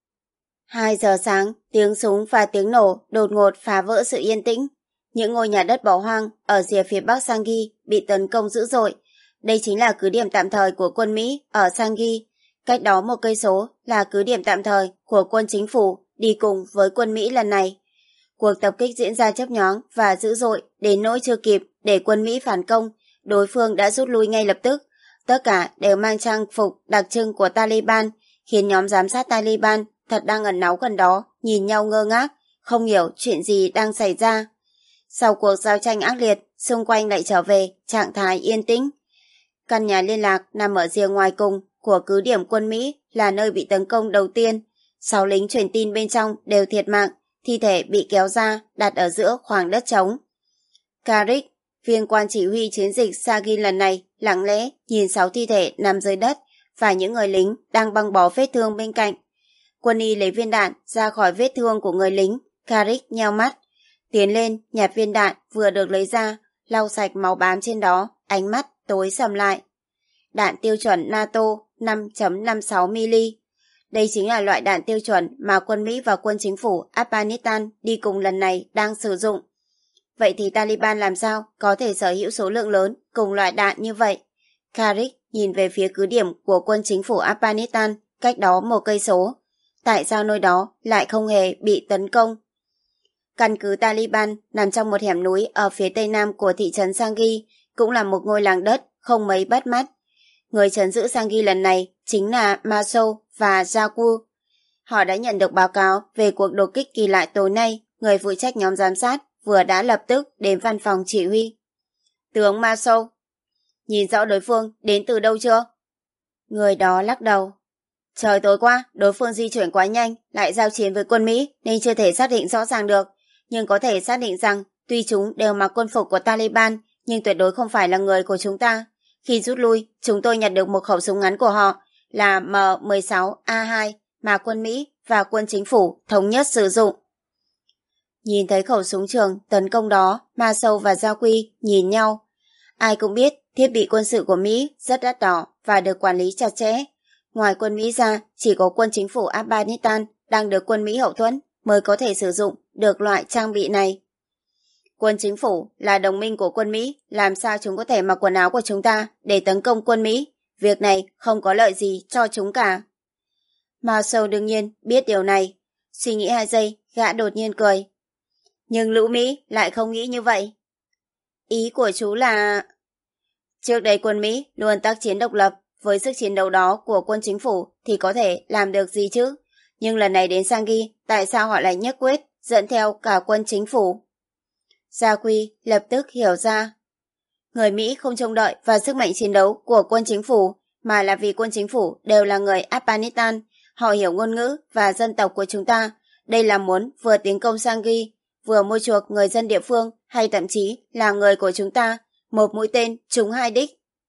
Hai giờ sáng, tiếng súng và tiếng nổ đột ngột phá vỡ sự yên tĩnh. Những ngôi nhà đất bỏ hoang ở rìa phía bắc Sanghi bị tấn công dữ dội. Đây chính là cứ điểm tạm thời của quân Mỹ ở Sanghi. Cách đó một cây số là cứ điểm tạm thời của quân chính phủ đi cùng với quân Mỹ lần này. Cuộc tập kích diễn ra chớp nhoáng và dữ dội đến nỗi chưa kịp để quân Mỹ phản công, đối phương đã rút lui ngay lập tức. Tất cả đều mang trang phục đặc trưng của Taliban, khiến nhóm giám sát Taliban thật đang ẩn náu gần đó nhìn nhau ngơ ngác, không hiểu chuyện gì đang xảy ra. Sau cuộc giao tranh ác liệt, xung quanh lại trở về trạng thái yên tĩnh. Căn nhà liên lạc nằm ở rìa ngoài cùng của cứ điểm quân Mỹ là nơi bị tấn công đầu tiên. Sáu lính truyền tin bên trong đều thiệt mạng, thi thể bị kéo ra, đặt ở giữa khoảng đất trống. Carrick, viên quan chỉ huy chiến dịch Sagi lần này, lặng lẽ nhìn sáu thi thể nằm dưới đất và những người lính đang băng bó vết thương bên cạnh. Quân y lấy viên đạn ra khỏi vết thương của người lính. Carrick nheo mắt, tiến lên nhặt viên đạn vừa được lấy ra, lau sạch máu bám trên đó, ánh mắt tối sầm lại. Đạn tiêu chuẩn NATO năm chấm năm sáu mi-li. Đây chính là loại đạn tiêu chuẩn mà quân Mỹ và quân chính phủ Afghanistan đi cùng lần này đang sử dụng. Vậy thì Taliban làm sao có thể sở hữu số lượng lớn cùng loại đạn như vậy? Carrick nhìn về phía cứ điểm của quân chính phủ Afghanistan cách đó một cây số. Tại sao nơi đó lại không hề bị tấn công? Căn cứ Taliban nằm trong một hẻm núi ở phía tây nam của thị trấn Sanghi, cũng là một ngôi làng đất không mấy bắt mắt. Người trấn giữ Sanghi lần này chính là Maso và Jaku. Họ đã nhận được báo cáo về cuộc đột kích kỳ lạ tối nay. Người phụ trách nhóm giám sát vừa đã lập tức đến văn phòng chỉ huy. Tướng Maso, nhìn rõ đối phương đến từ đâu chưa? Người đó lắc đầu. Trời tối qua, đối phương di chuyển quá nhanh, lại giao chiến với quân Mỹ nên chưa thể xác định rõ ràng được. Nhưng có thể xác định rằng tuy chúng đều mặc quân phục của Taliban, nhưng tuyệt đối không phải là người của chúng ta. Khi rút lui, chúng tôi nhặt được một khẩu súng ngắn của họ là M mười sáu A hai mà quân Mỹ và quân chính phủ thống nhất sử dụng. Nhìn thấy khẩu súng trường tấn công đó, Ma Sâu và Gia Quy nhìn nhau. Ai cũng biết thiết bị quân sự của Mỹ rất đắt đỏ và được quản lý chặt chẽ. Ngoài quân Mỹ ra, chỉ có quân chính phủ Afghanistan đang được quân Mỹ hậu thuẫn mới có thể sử dụng được loại trang bị này. Quân chính phủ là đồng minh của quân Mỹ, làm sao chúng có thể mặc quần áo của chúng ta để tấn công quân Mỹ? Việc này không có lợi gì cho chúng cả. Marshall đương nhiên biết điều này. Suy nghĩ hai giây, gã đột nhiên cười. Nhưng lũ Mỹ lại không nghĩ như vậy. Ý của chú là... Trước đây quân Mỹ luôn tác chiến độc lập, với sức chiến đấu đó của quân chính phủ thì có thể làm được gì chứ? Nhưng lần này đến Sanghi, tại sao họ lại nhất quyết dẫn theo cả quân chính phủ? Gia Quy lập tức hiểu ra. Người Mỹ không trông đợi vào sức mạnh chiến đấu của quân chính phủ, mà là vì quân chính phủ đều là người Afghanistan. Họ hiểu ngôn ngữ và dân tộc của chúng ta. Đây là muốn vừa tiến công Sanghi, vừa mua chuộc người dân địa phương hay thậm chí là người của chúng ta. Một mũi tên trúng hai đích.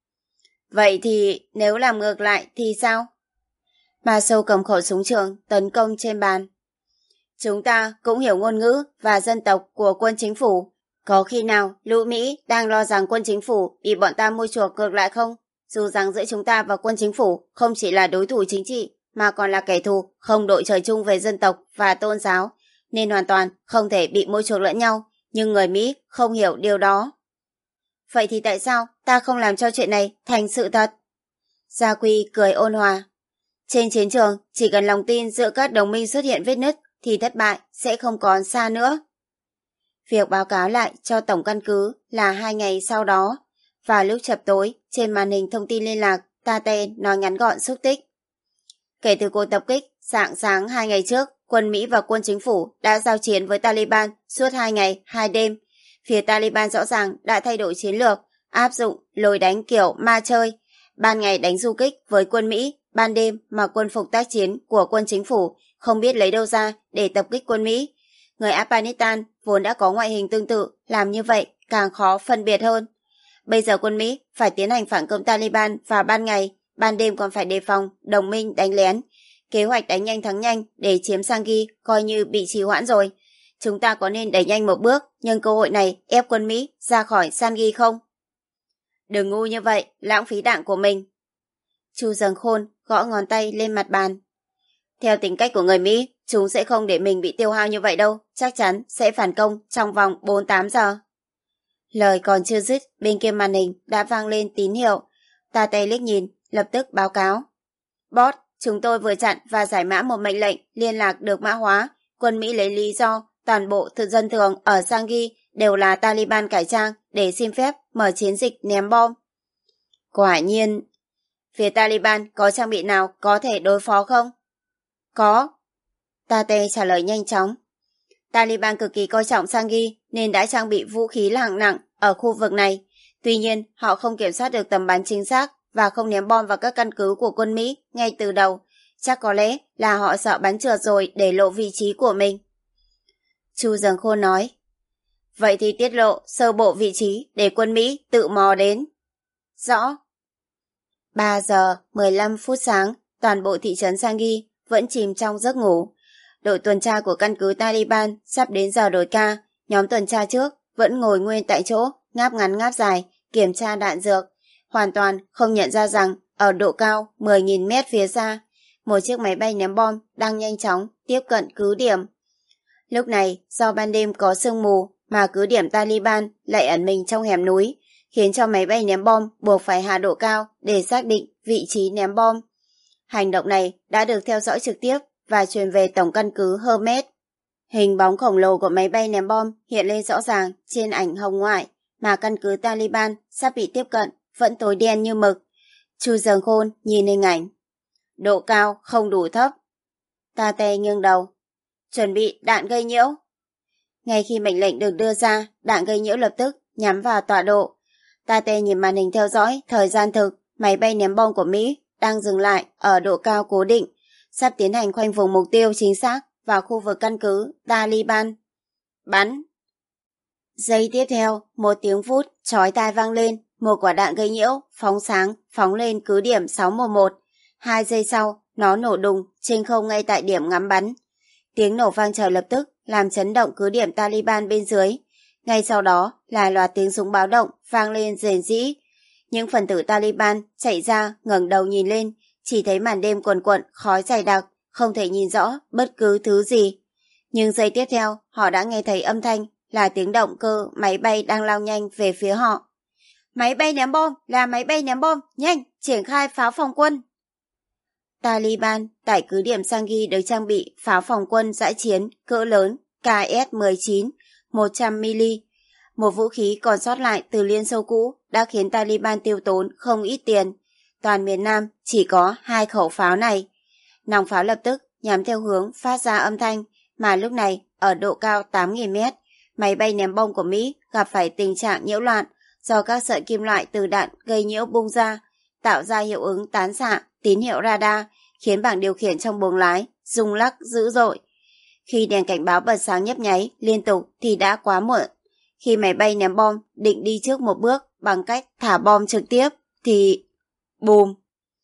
Vậy thì nếu làm ngược lại thì sao? Ma Sâu cầm khẩu súng trường tấn công trên bàn. Chúng ta cũng hiểu ngôn ngữ và dân tộc của quân chính phủ. Có khi nào lũ Mỹ đang lo rằng quân chính phủ bị bọn ta mua chuộc ngược lại không? Dù rằng giữa chúng ta và quân chính phủ không chỉ là đối thủ chính trị, mà còn là kẻ thù không đội trời chung về dân tộc và tôn giáo, nên hoàn toàn không thể bị mua chuộc lẫn nhau. Nhưng người Mỹ không hiểu điều đó. Vậy thì tại sao ta không làm cho chuyện này thành sự thật? Gia Quy cười ôn hòa. Trên chiến trường, chỉ cần lòng tin giữa các đồng minh xuất hiện vết nứt thì thất bại sẽ không còn xa nữa. Việc báo cáo lại cho tổng căn cứ là hai ngày sau đó. Vào lúc chập tối, trên màn hình thông tin liên lạc, Tate nói ngắn gọn xúc tích. Kể từ cuộc tập kích, rạng sáng hai ngày trước, quân Mỹ và quân chính phủ đã giao chiến với Taliban suốt hai ngày, hai đêm. Phía Taliban rõ ràng đã thay đổi chiến lược, áp dụng lối đánh kiểu ma chơi. Ban ngày đánh du kích với quân Mỹ, ban đêm mặc quân phục tác chiến của quân chính phủ không biết lấy đâu ra để tập kích quân Mỹ. Người Afghanistan vốn đã có ngoại hình tương tự, làm như vậy càng khó phân biệt hơn. Bây giờ quân Mỹ phải tiến hành phản công Taliban vào ban ngày, ban đêm còn phải đề phòng đồng minh đánh lén. Kế hoạch đánh nhanh thắng nhanh để chiếm Sanghi coi như bị trì hoãn rồi. Chúng ta có nên đẩy nhanh một bước, nhưng cơ hội này ép quân Mỹ ra khỏi Sanghi không? Đừng ngu như vậy, lãng phí đạn của mình. Chu Dâng Khôn gõ ngón tay lên mặt bàn. Theo tính cách của người Mỹ, chúng sẽ không để mình bị tiêu hao như vậy đâu, chắc chắn sẽ phản công trong vòng bốn mươi tám giờ. Lời còn chưa dứt, bên kia màn hình đã vang lên tín hiệu. Tate liếc nhìn, lập tức báo cáo. Boss, chúng tôi vừa chặn và giải mã một mệnh lệnh liên lạc được mã hóa. Quân Mỹ lấy lý do toàn bộ thực dân thường ở Sanghi đều là Taliban cải trang để xin phép mở chiến dịch ném bom. Quả nhiên, phía Taliban có trang bị nào có thể đối phó không? Có. Tate trả lời nhanh chóng. Taliban cực kỳ coi trọng Sanghi nên đã trang bị vũ khí hạng nặng ở khu vực này. Tuy nhiên, họ không kiểm soát được tầm bắn chính xác và không ném bom vào các căn cứ của quân Mỹ ngay từ đầu. chắc có lẽ là họ sợ bắn trượt rồi để lộ vị trí của mình. Chu Dần Khôn nói, vậy thì tiết lộ sơ bộ vị trí để quân Mỹ tự mò đến. Rõ. ba giờ mười lăm phút sáng, toàn bộ thị trấn Sanghi vẫn chìm trong giấc ngủ. Đội tuần tra của căn cứ Taliban sắp đến giờ đổi ca, nhóm tuần tra trước vẫn ngồi nguyên tại chỗ, ngáp ngắn ngáp dài, kiểm tra đạn dược, hoàn toàn không nhận ra rằng ở độ cao mười nghìn mét phía xa, một chiếc máy bay ném bom đang nhanh chóng tiếp cận cứ điểm. Lúc này, do ban đêm có sương mù mà cứ điểm Taliban lại ẩn mình trong hẻm núi, khiến cho máy bay ném bom buộc phải hạ độ cao để xác định vị trí ném bom. Hành động này đã được theo dõi trực tiếp và truyền về tổng căn cứ Hermes. Hình bóng khổng lồ của máy bay ném bom hiện lên rõ ràng trên ảnh hồng ngoại, mà căn cứ Taliban sắp bị tiếp cận vẫn tối đen như mực. Chu Dần Khôn nhìn hình ảnh. Độ cao không đủ thấp. Tate nghiêng đầu. Chuẩn bị đạn gây nhiễu. Ngay khi mệnh lệnh được đưa ra, đạn gây nhiễu lập tức nhắm vào tọa độ. Tate nhìn màn hình theo dõi thời gian thực, máy bay ném bom của Mỹ đang dừng lại ở độ cao cố định, sắp tiến hành khoanh vùng mục tiêu chính xác vào khu vực căn cứ Taliban. Bắn! Giây tiếp theo, một tiếng vút chói tai vang lên, một quả đạn gây nhiễu phóng sáng phóng lên cứ điểm sáu một một. Hai giây sau, nó nổ đùng trên không ngay tại điểm ngắm bắn. Tiếng nổ vang trời lập tức làm chấn động cứ điểm Taliban bên dưới. Ngay sau đó là loạt tiếng súng báo động vang lên rền rĩ. Những phần tử Taliban chạy ra ngẩng đầu nhìn lên, chỉ thấy màn đêm quần quận khói dày đặc, không thể nhìn rõ bất cứ thứ gì. Nhưng giây tiếp theo, họ đã nghe thấy âm thanh là tiếng động cơ máy bay đang lao nhanh về phía họ. Máy bay ném bom, là máy bay ném bom, nhanh, triển khai pháo phòng quân. Taliban tại cứ điểm Sanghi được trang bị pháo phòng quân dã chiến cỡ lớn K S mười chín một trăm mi-li-mét. Một vũ khí còn sót lại từ Liên Xô cũ đã khiến Taliban tiêu tốn không ít tiền. Toàn miền Nam chỉ có hai khẩu pháo này. Nòng pháo lập tức nhắm theo hướng phát ra âm thanh, mà lúc này ở độ cao tám nghìn mét, máy bay ném bom của Mỹ gặp phải tình trạng nhiễu loạn do các sợi kim loại từ đạn gây nhiễu bung ra, tạo ra hiệu ứng tán xạ tín hiệu radar, khiến bảng điều khiển trong buồng lái rung lắc dữ dội. Khi đèn cảnh báo bật sáng nhấp nháy liên tục thì đã quá muộn. Khi máy bay ném bom định đi trước một bước bằng cách thả bom trực tiếp thì... Bùm!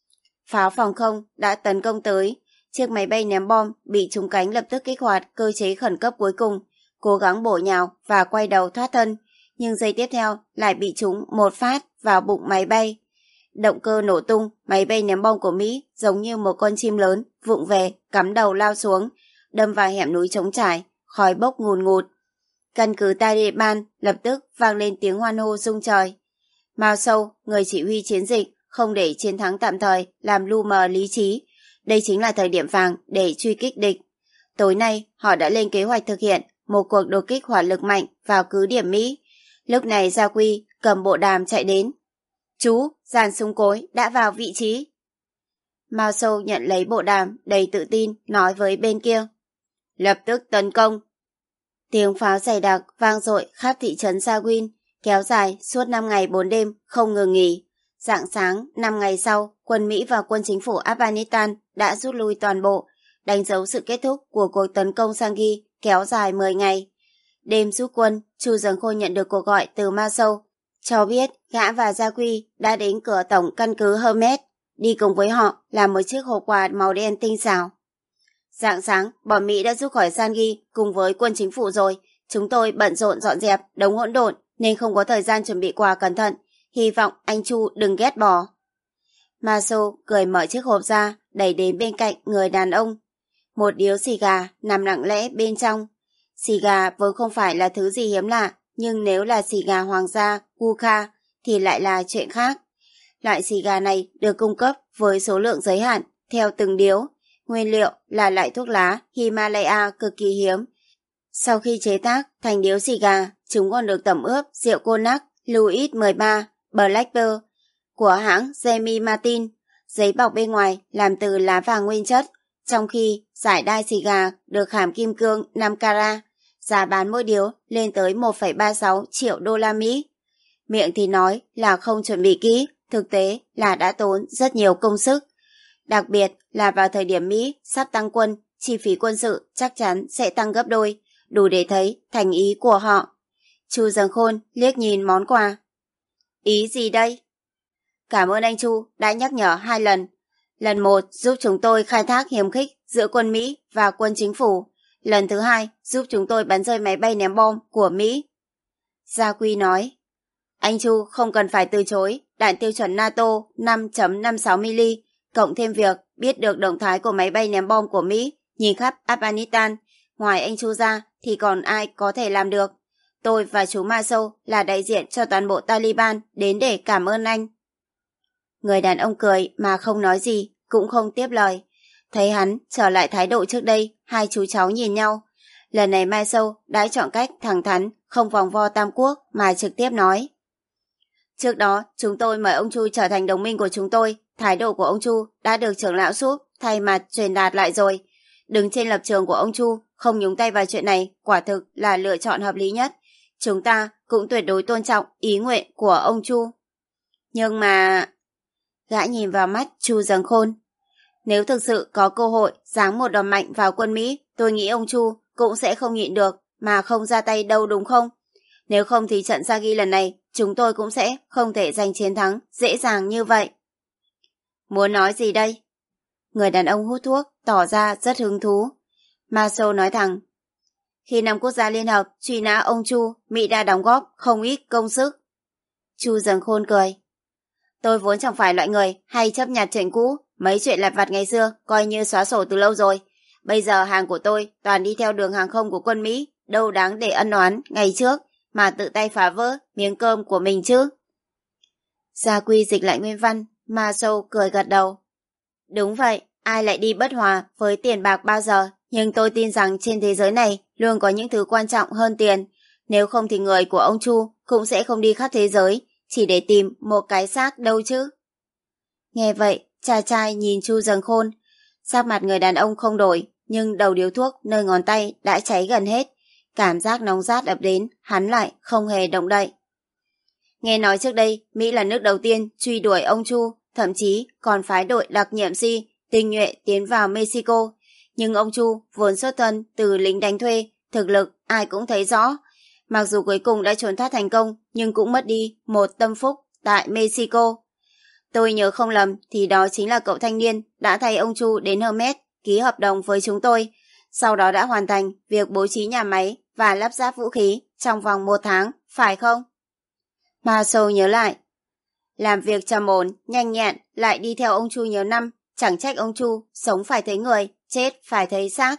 Pháo phòng không đã tấn công tới. Chiếc máy bay ném bom bị trúng cánh lập tức kích hoạt cơ chế khẩn cấp cuối cùng, cố gắng bổ nhào và quay đầu thoát thân, nhưng giây tiếp theo lại bị trúng một phát vào bụng máy bay. Động cơ nổ tung, máy bay ném bom của Mỹ giống như một con chim lớn vụng về cắm đầu lao xuống, đâm vào hẻm núi trống trải, khói bốc ngùn ngụt. Căn cứ Taliban lập tức vang lên tiếng hoan hô rung trời. Mao Sâu, người chỉ huy chiến dịch, không để chiến thắng tạm thời làm lu mờ lý trí. Đây chính là thời điểm vàng để truy kích địch. Tối nay, họ đã lên kế hoạch thực hiện một cuộc đột kích hỏa lực mạnh vào cứ điểm Mỹ. Lúc này Gia Quy cầm bộ đàm chạy đến. Chú, dàn súng cối đã vào vị trí. Mao Sâu nhận lấy bộ đàm đầy tự tin nói với bên kia. Lập tức tấn công. Tiếng pháo dày đặc vang dội khắp thị trấn Sawin, kéo dài suốt năm ngày bốn đêm không ngừng nghỉ. Rạng sáng năm ngày sau, quân Mỹ và quân chính phủ Afghanistan đã rút lui toàn bộ, đánh dấu sự kết thúc của cuộc tấn công Sanghi kéo dài mười ngày. Đêm rút quân, Chu Dần Khôn nhận được cuộc gọi từ Mao Sâu, cho biết gã và Gia Quy đã đến cửa tổng căn cứ Hermes, đi cùng với họ là một chiếc hộp quà màu đen tinh xảo. Rạng sáng, bọn Mỹ đã rút khỏi Sanghi cùng với quân chính phủ rồi. Chúng tôi bận rộn dọn dẹp đống hỗn độn nên không có thời gian chuẩn bị quà cẩn thận. Hy vọng anh Chu đừng ghét bỏ. Maso cười mở chiếc hộp ra, đẩy đến bên cạnh người đàn ông. Một điếu xì gà nằm lặng lẽ bên trong. Xì gà vốn không phải là thứ gì hiếm lạ, nhưng nếu là xì gà hoàng gia Gurkha thì lại là chuyện khác. Loại xì gà này được cung cấp với số lượng giới hạn theo từng điếu. Nguyên liệu là loại thuốc lá Himalaya cực kỳ hiếm. Sau khi chế tác thành điếu xì gà, chúng còn được tẩm ướp rượu Cognac Louis mười ba Black Pearl của hãng Remy Martin. Giấy bọc bên ngoài làm từ lá vàng nguyên chất, trong khi giải đai xì gà được khảm kim cương năm carat. Giá bán mỗi điếu lên tới một phẩy ba mươi sáu triệu đô la Mỹ. Miệng thì nói là không chuẩn bị kỹ, thực tế là đã tốn rất nhiều công sức. Đặc biệt, là vào thời điểm Mỹ sắp tăng quân, chi phí quân sự chắc chắn sẽ tăng gấp đôi, đủ để thấy thành ý của họ. Chu Dần Khôn liếc nhìn món quà. Ý gì đây? Cảm ơn anh Chu đã nhắc nhở hai lần. Lần một giúp chúng tôi khai thác hiềm khích giữa quân Mỹ và quân chính phủ. Lần thứ hai giúp chúng tôi bắn rơi máy bay ném bom của Mỹ. Gia Quy nói, anh Chu không cần phải từ chối đạn tiêu chuẩn NATO năm chấm năm sáu mi-li, cộng thêm việc biết được động thái của máy bay ném bom của Mỹ nhìn khắp Afghanistan. Ngoài anh Chu ra thì còn ai có thể làm được. Tôi và chú Maso là đại diện cho toàn bộ Taliban đến để cảm ơn anh. Người đàn ông cười mà không nói gì, cũng không tiếp lời. Thấy hắn trở lại thái độ trước đây, hai chú cháu nhìn nhau. Lần này Mai Sâu đã chọn cách thẳng thắn, không vòng vo tam quốc mà trực tiếp nói. Trước đó, chúng tôi mời ông Chu trở thành đồng minh của chúng tôi. Thái độ của ông Chu đã được trưởng lão Súp thay mặt truyền đạt lại rồi. Đứng trên lập trường của ông Chu, không nhúng tay vào chuyện này, quả thực là lựa chọn hợp lý nhất. Chúng ta cũng tuyệt đối tôn trọng ý nguyện của ông Chu. Nhưng mà... Gã nhìn vào mắt Chu Dần Khôn. Nếu thực sự có cơ hội giáng một đòn mạnh vào quân Mỹ, tôi nghĩ ông Chu cũng sẽ không nhịn được mà không ra tay đâu, đúng không? Nếu không thì trận Sagi lần này chúng tôi cũng sẽ không thể giành chiến thắng dễ dàng như vậy. Muốn nói gì đây? Người đàn ông hút thuốc tỏ ra rất hứng thú. Maso nói thẳng, khi năm quốc gia liên hợp truy nã ông Chu, Mỹ đã đóng góp không ít công sức. Chu Dần Khôn cười. Tôi vốn chẳng phải loại người hay chấp nhặt chuyện cũ, mấy chuyện lặt vặt ngày xưa coi như xóa sổ từ lâu rồi. Bây giờ hàng của tôi toàn đi theo đường hàng không của quân Mỹ, đâu đáng để ân oán ngày trước mà tự tay phá vỡ miếng cơm của mình chứ. Gia Quy dịch lại nguyên văn, Maso cười gật đầu. Đúng vậy, ai lại đi bất hòa với tiền bạc bao giờ, nhưng tôi tin rằng trên thế giới này luôn có những thứ quan trọng hơn tiền. Nếu không thì người của ông Chu cũng sẽ không đi khắp thế giới chỉ để tìm một cái xác đâu chứ. Nghe vậy, cha trai nhìn Chu Dần Khôn. Sắc mặt người đàn ông không đổi, nhưng đầu điếu thuốc nơi ngón tay đã cháy gần hết. Cảm giác nóng rát ập đến, hắn lại không hề động đậy. Nghe nói trước đây, Mỹ là nước đầu tiên truy đuổi ông Chu, thậm chí còn phái đội đặc nhiệm Si tinh nhuệ tiến vào Mexico. Nhưng ông Chu vốn xuất thân từ lính đánh thuê, thực lực ai cũng thấy rõ. Mặc dù cuối cùng đã trốn thoát thành công, nhưng cũng mất đi một tâm phúc tại Mexico. Tôi nhớ không lầm thì đó chính là cậu thanh niên đã thay ông Chu đến Hermes ký hợp đồng với chúng tôi. Sau đó đã hoàn thành việc bố trí nhà máy và lắp ráp vũ khí trong vòng một tháng, phải không? Maso nhớ lại. Làm việc trầm ổn, nhanh nhẹn, lại đi theo ông Chu nhiều năm. Chẳng trách ông Chu sống phải thấy người, chết phải thấy xác.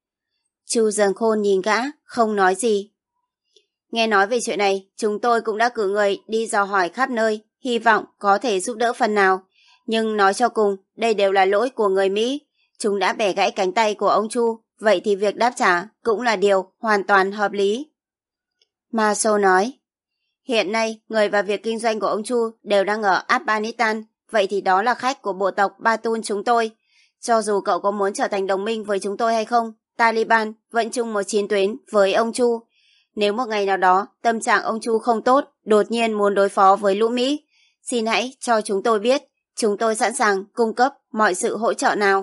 Chu Dần Khôn nhìn gã, không nói gì. Nghe nói về chuyện này, chúng tôi cũng đã cử người đi dò hỏi khắp nơi, hy vọng có thể giúp đỡ phần nào. Nhưng nói cho cùng, đây đều là lỗi của người Mỹ. Chúng đã bẻ gãy cánh tay của ông Chu, vậy thì việc đáp trả cũng là điều hoàn toàn hợp lý. Maso nói, hiện nay người và việc kinh doanh của ông Chu đều đang ở Afghanistan, vậy thì đó là khách của bộ tộc Batun chúng tôi. Cho dù cậu có muốn trở thành đồng minh với chúng tôi hay không, Taliban vẫn chung một chiến tuyến với ông Chu. Nếu một ngày nào đó tâm trạng ông Chu không tốt, đột nhiên muốn đối phó với lũ Mỹ, xin hãy cho chúng tôi biết, chúng tôi sẵn sàng cung cấp mọi sự hỗ trợ nào.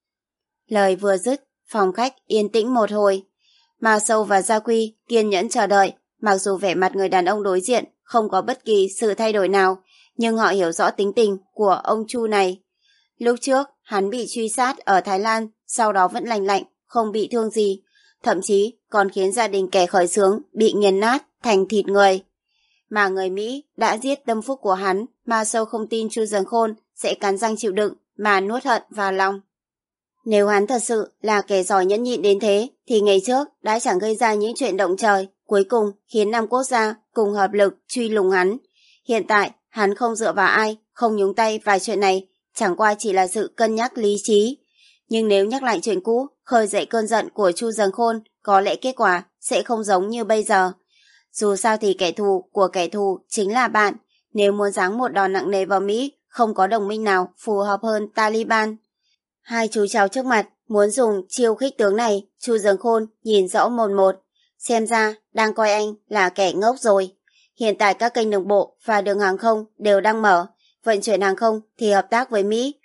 Lời vừa dứt, phòng khách yên tĩnh một hồi. Maso và Gia Quy kiên nhẫn chờ đợi, mặc dù vẻ mặt người đàn ông đối diện không có bất kỳ sự thay đổi nào, nhưng họ hiểu rõ tính tình của ông Chu này. Lúc trước, hắn bị truy sát ở Thái Lan, sau đó vẫn lành lạnh, không bị thương gì, thậm chí còn khiến gia đình kẻ khởi xướng bị nghiền nát thành thịt người. Mà người Mỹ đã giết tâm phúc của hắn, Maso không tin Chu Dần Khôn sẽ cắn răng chịu đựng mà nuốt hận vào lòng. Nếu hắn thật sự là kẻ giỏi nhẫn nhịn đến thế, thì ngày trước đã chẳng gây ra những chuyện động trời, cuối cùng khiến năm quốc gia cùng hợp lực truy lùng hắn. Hiện tại, hắn không dựa vào ai, không nhúng tay vào chuyện này, chẳng qua chỉ là sự cân nhắc lý trí. Nhưng nếu nhắc lại chuyện cũ, khơi dậy cơn giận của Chu Dần Khôn, có lẽ kết quả sẽ không giống như bây giờ. Dù sao thì kẻ thù của kẻ thù chính là bạn. Nếu muốn giáng một đòn nặng nề vào Mỹ, không có đồng minh nào phù hợp hơn Taliban. Hai chú cháu trước mặt muốn dùng chiêu khích tướng này, Chu Dần Khôn nhìn rõ một một. Xem ra đang coi anh là kẻ ngốc rồi. Hiện tại các kênh đường bộ và đường hàng không đều đang mở. Vận chuyển hàng không thì hợp tác với Mỹ,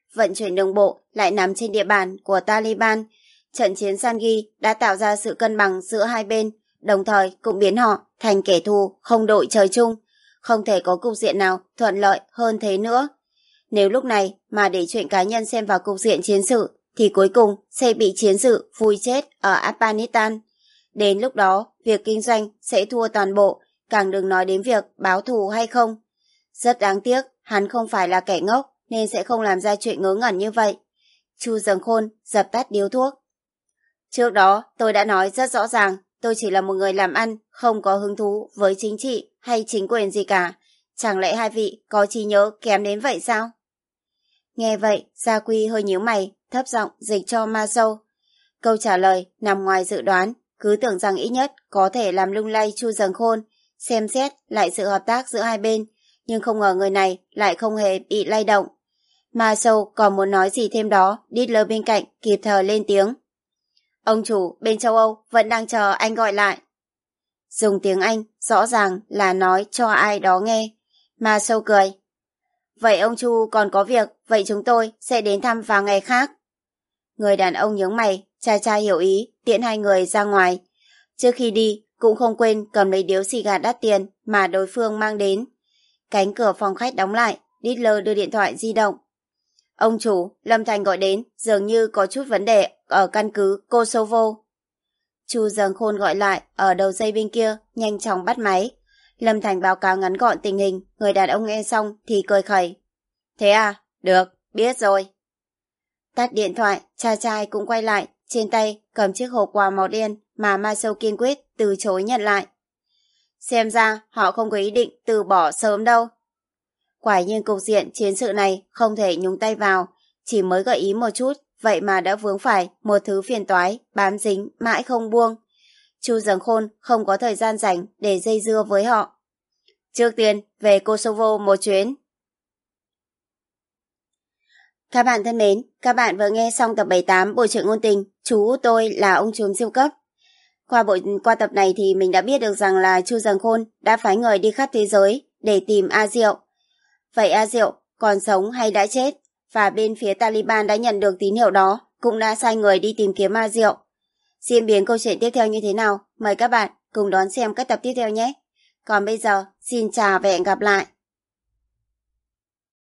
vận chuyển đường bộ lại nằm trên địa bàn của Taliban. Trận chiến Sanghi đã tạo ra sự cân bằng giữa hai bên, đồng thời cũng biến họ thành kẻ thù không đội trời chung. Không thể có cục diện nào thuận lợi hơn thế nữa. Nếu lúc này mà để chuyện cá nhân xen vào cục diện chiến sự, thì cuối cùng sẽ bị chiến sự vui chết ở Afghanistan. Đến lúc đó, việc kinh doanh sẽ thua toàn bộ, càng đừng nói đến việc báo thù hay không. Rất đáng tiếc, hắn không phải là kẻ ngốc nên sẽ không làm ra chuyện ngớ ngẩn như vậy. Chu Dâng Khôn dập tắt điếu thuốc. Trước đó tôi đã nói rất rõ ràng, tôi chỉ là một người làm ăn, không có hứng thú với chính trị hay chính quyền gì cả. Chẳng lẽ hai vị có trí nhớ kém đến vậy sao? Nghe vậy, Gia Quy hơi nhíu mày, thấp giọng dịch cho Ma Sâu. Câu trả lời nằm ngoài dự đoán, cứ tưởng rằng ít nhất có thể làm lung lay Chu Dâng Khôn, xem xét lại sự hợp tác giữa hai bên, nhưng không ngờ người này lại không hề bị lay động. Ma Sâu còn muốn nói gì thêm đó, Dittler bên cạnh kịp thời lên tiếng. Ông chủ bên châu Âu vẫn đang chờ anh gọi lại. Dùng tiếng Anh rõ ràng là nói cho ai đó nghe. Ma Sâu cười. Vậy ông Chu còn có việc, vậy chúng tôi sẽ đến thăm vào ngày khác. Người đàn ông nhướng mày, cha cha hiểu ý, tiễn hai người ra ngoài. Trước khi đi, cũng không quên cầm lấy điếu xì gà đắt tiền mà đối phương mang đến. Cánh cửa phòng khách đóng lại, Dittler đưa điện thoại di động. Ông chủ, Lâm Thành gọi đến, dường như có chút vấn đề ở căn cứ Kosovo. Chu Dâng Khôn gọi lại, ở đầu dây bên kia, nhanh chóng bắt máy. Lâm Thành báo cáo ngắn gọn tình hình, người đàn ông nghe xong thì cười khẩy. Thế à? Được, biết rồi. Tắt điện thoại, cha trai cũng quay lại, trên tay cầm chiếc hộp quà màu đen mà Ma Sâu kiên quyết từ chối nhận lại. Xem ra họ không có ý định từ bỏ sớm đâu. Quả nhiên cục diện chiến sự này không thể nhúng tay vào, chỉ mới gợi ý một chút, vậy mà đã vướng phải một thứ phiền toái, bám dính, mãi không buông. Chu Dâng Khôn không có thời gian rảnh để dây dưa với họ. Trước tiên, về Kosovo một chuyến. Các bạn thân mến, các bạn vừa nghe xong tập bảy mươi tám Bộ truyện ngôn tình Chú Tôi Là Ông Trùm Siêu Cấp. Qua, bộ, qua tập này thì mình đã biết được rằng là Chu Dâng Khôn đã phái người đi khắp thế giới để tìm A Diệu. Vậy A Diệu còn sống hay đã chết? Và bên phía Taliban đã nhận được tín hiệu đó, cũng đã sai người đi tìm kiếm A Diệu. Diễn biến câu chuyện tiếp theo như thế nào? Mời các bạn cùng đón xem các tập tiếp theo nhé. Còn bây giờ, xin chào và hẹn gặp lại.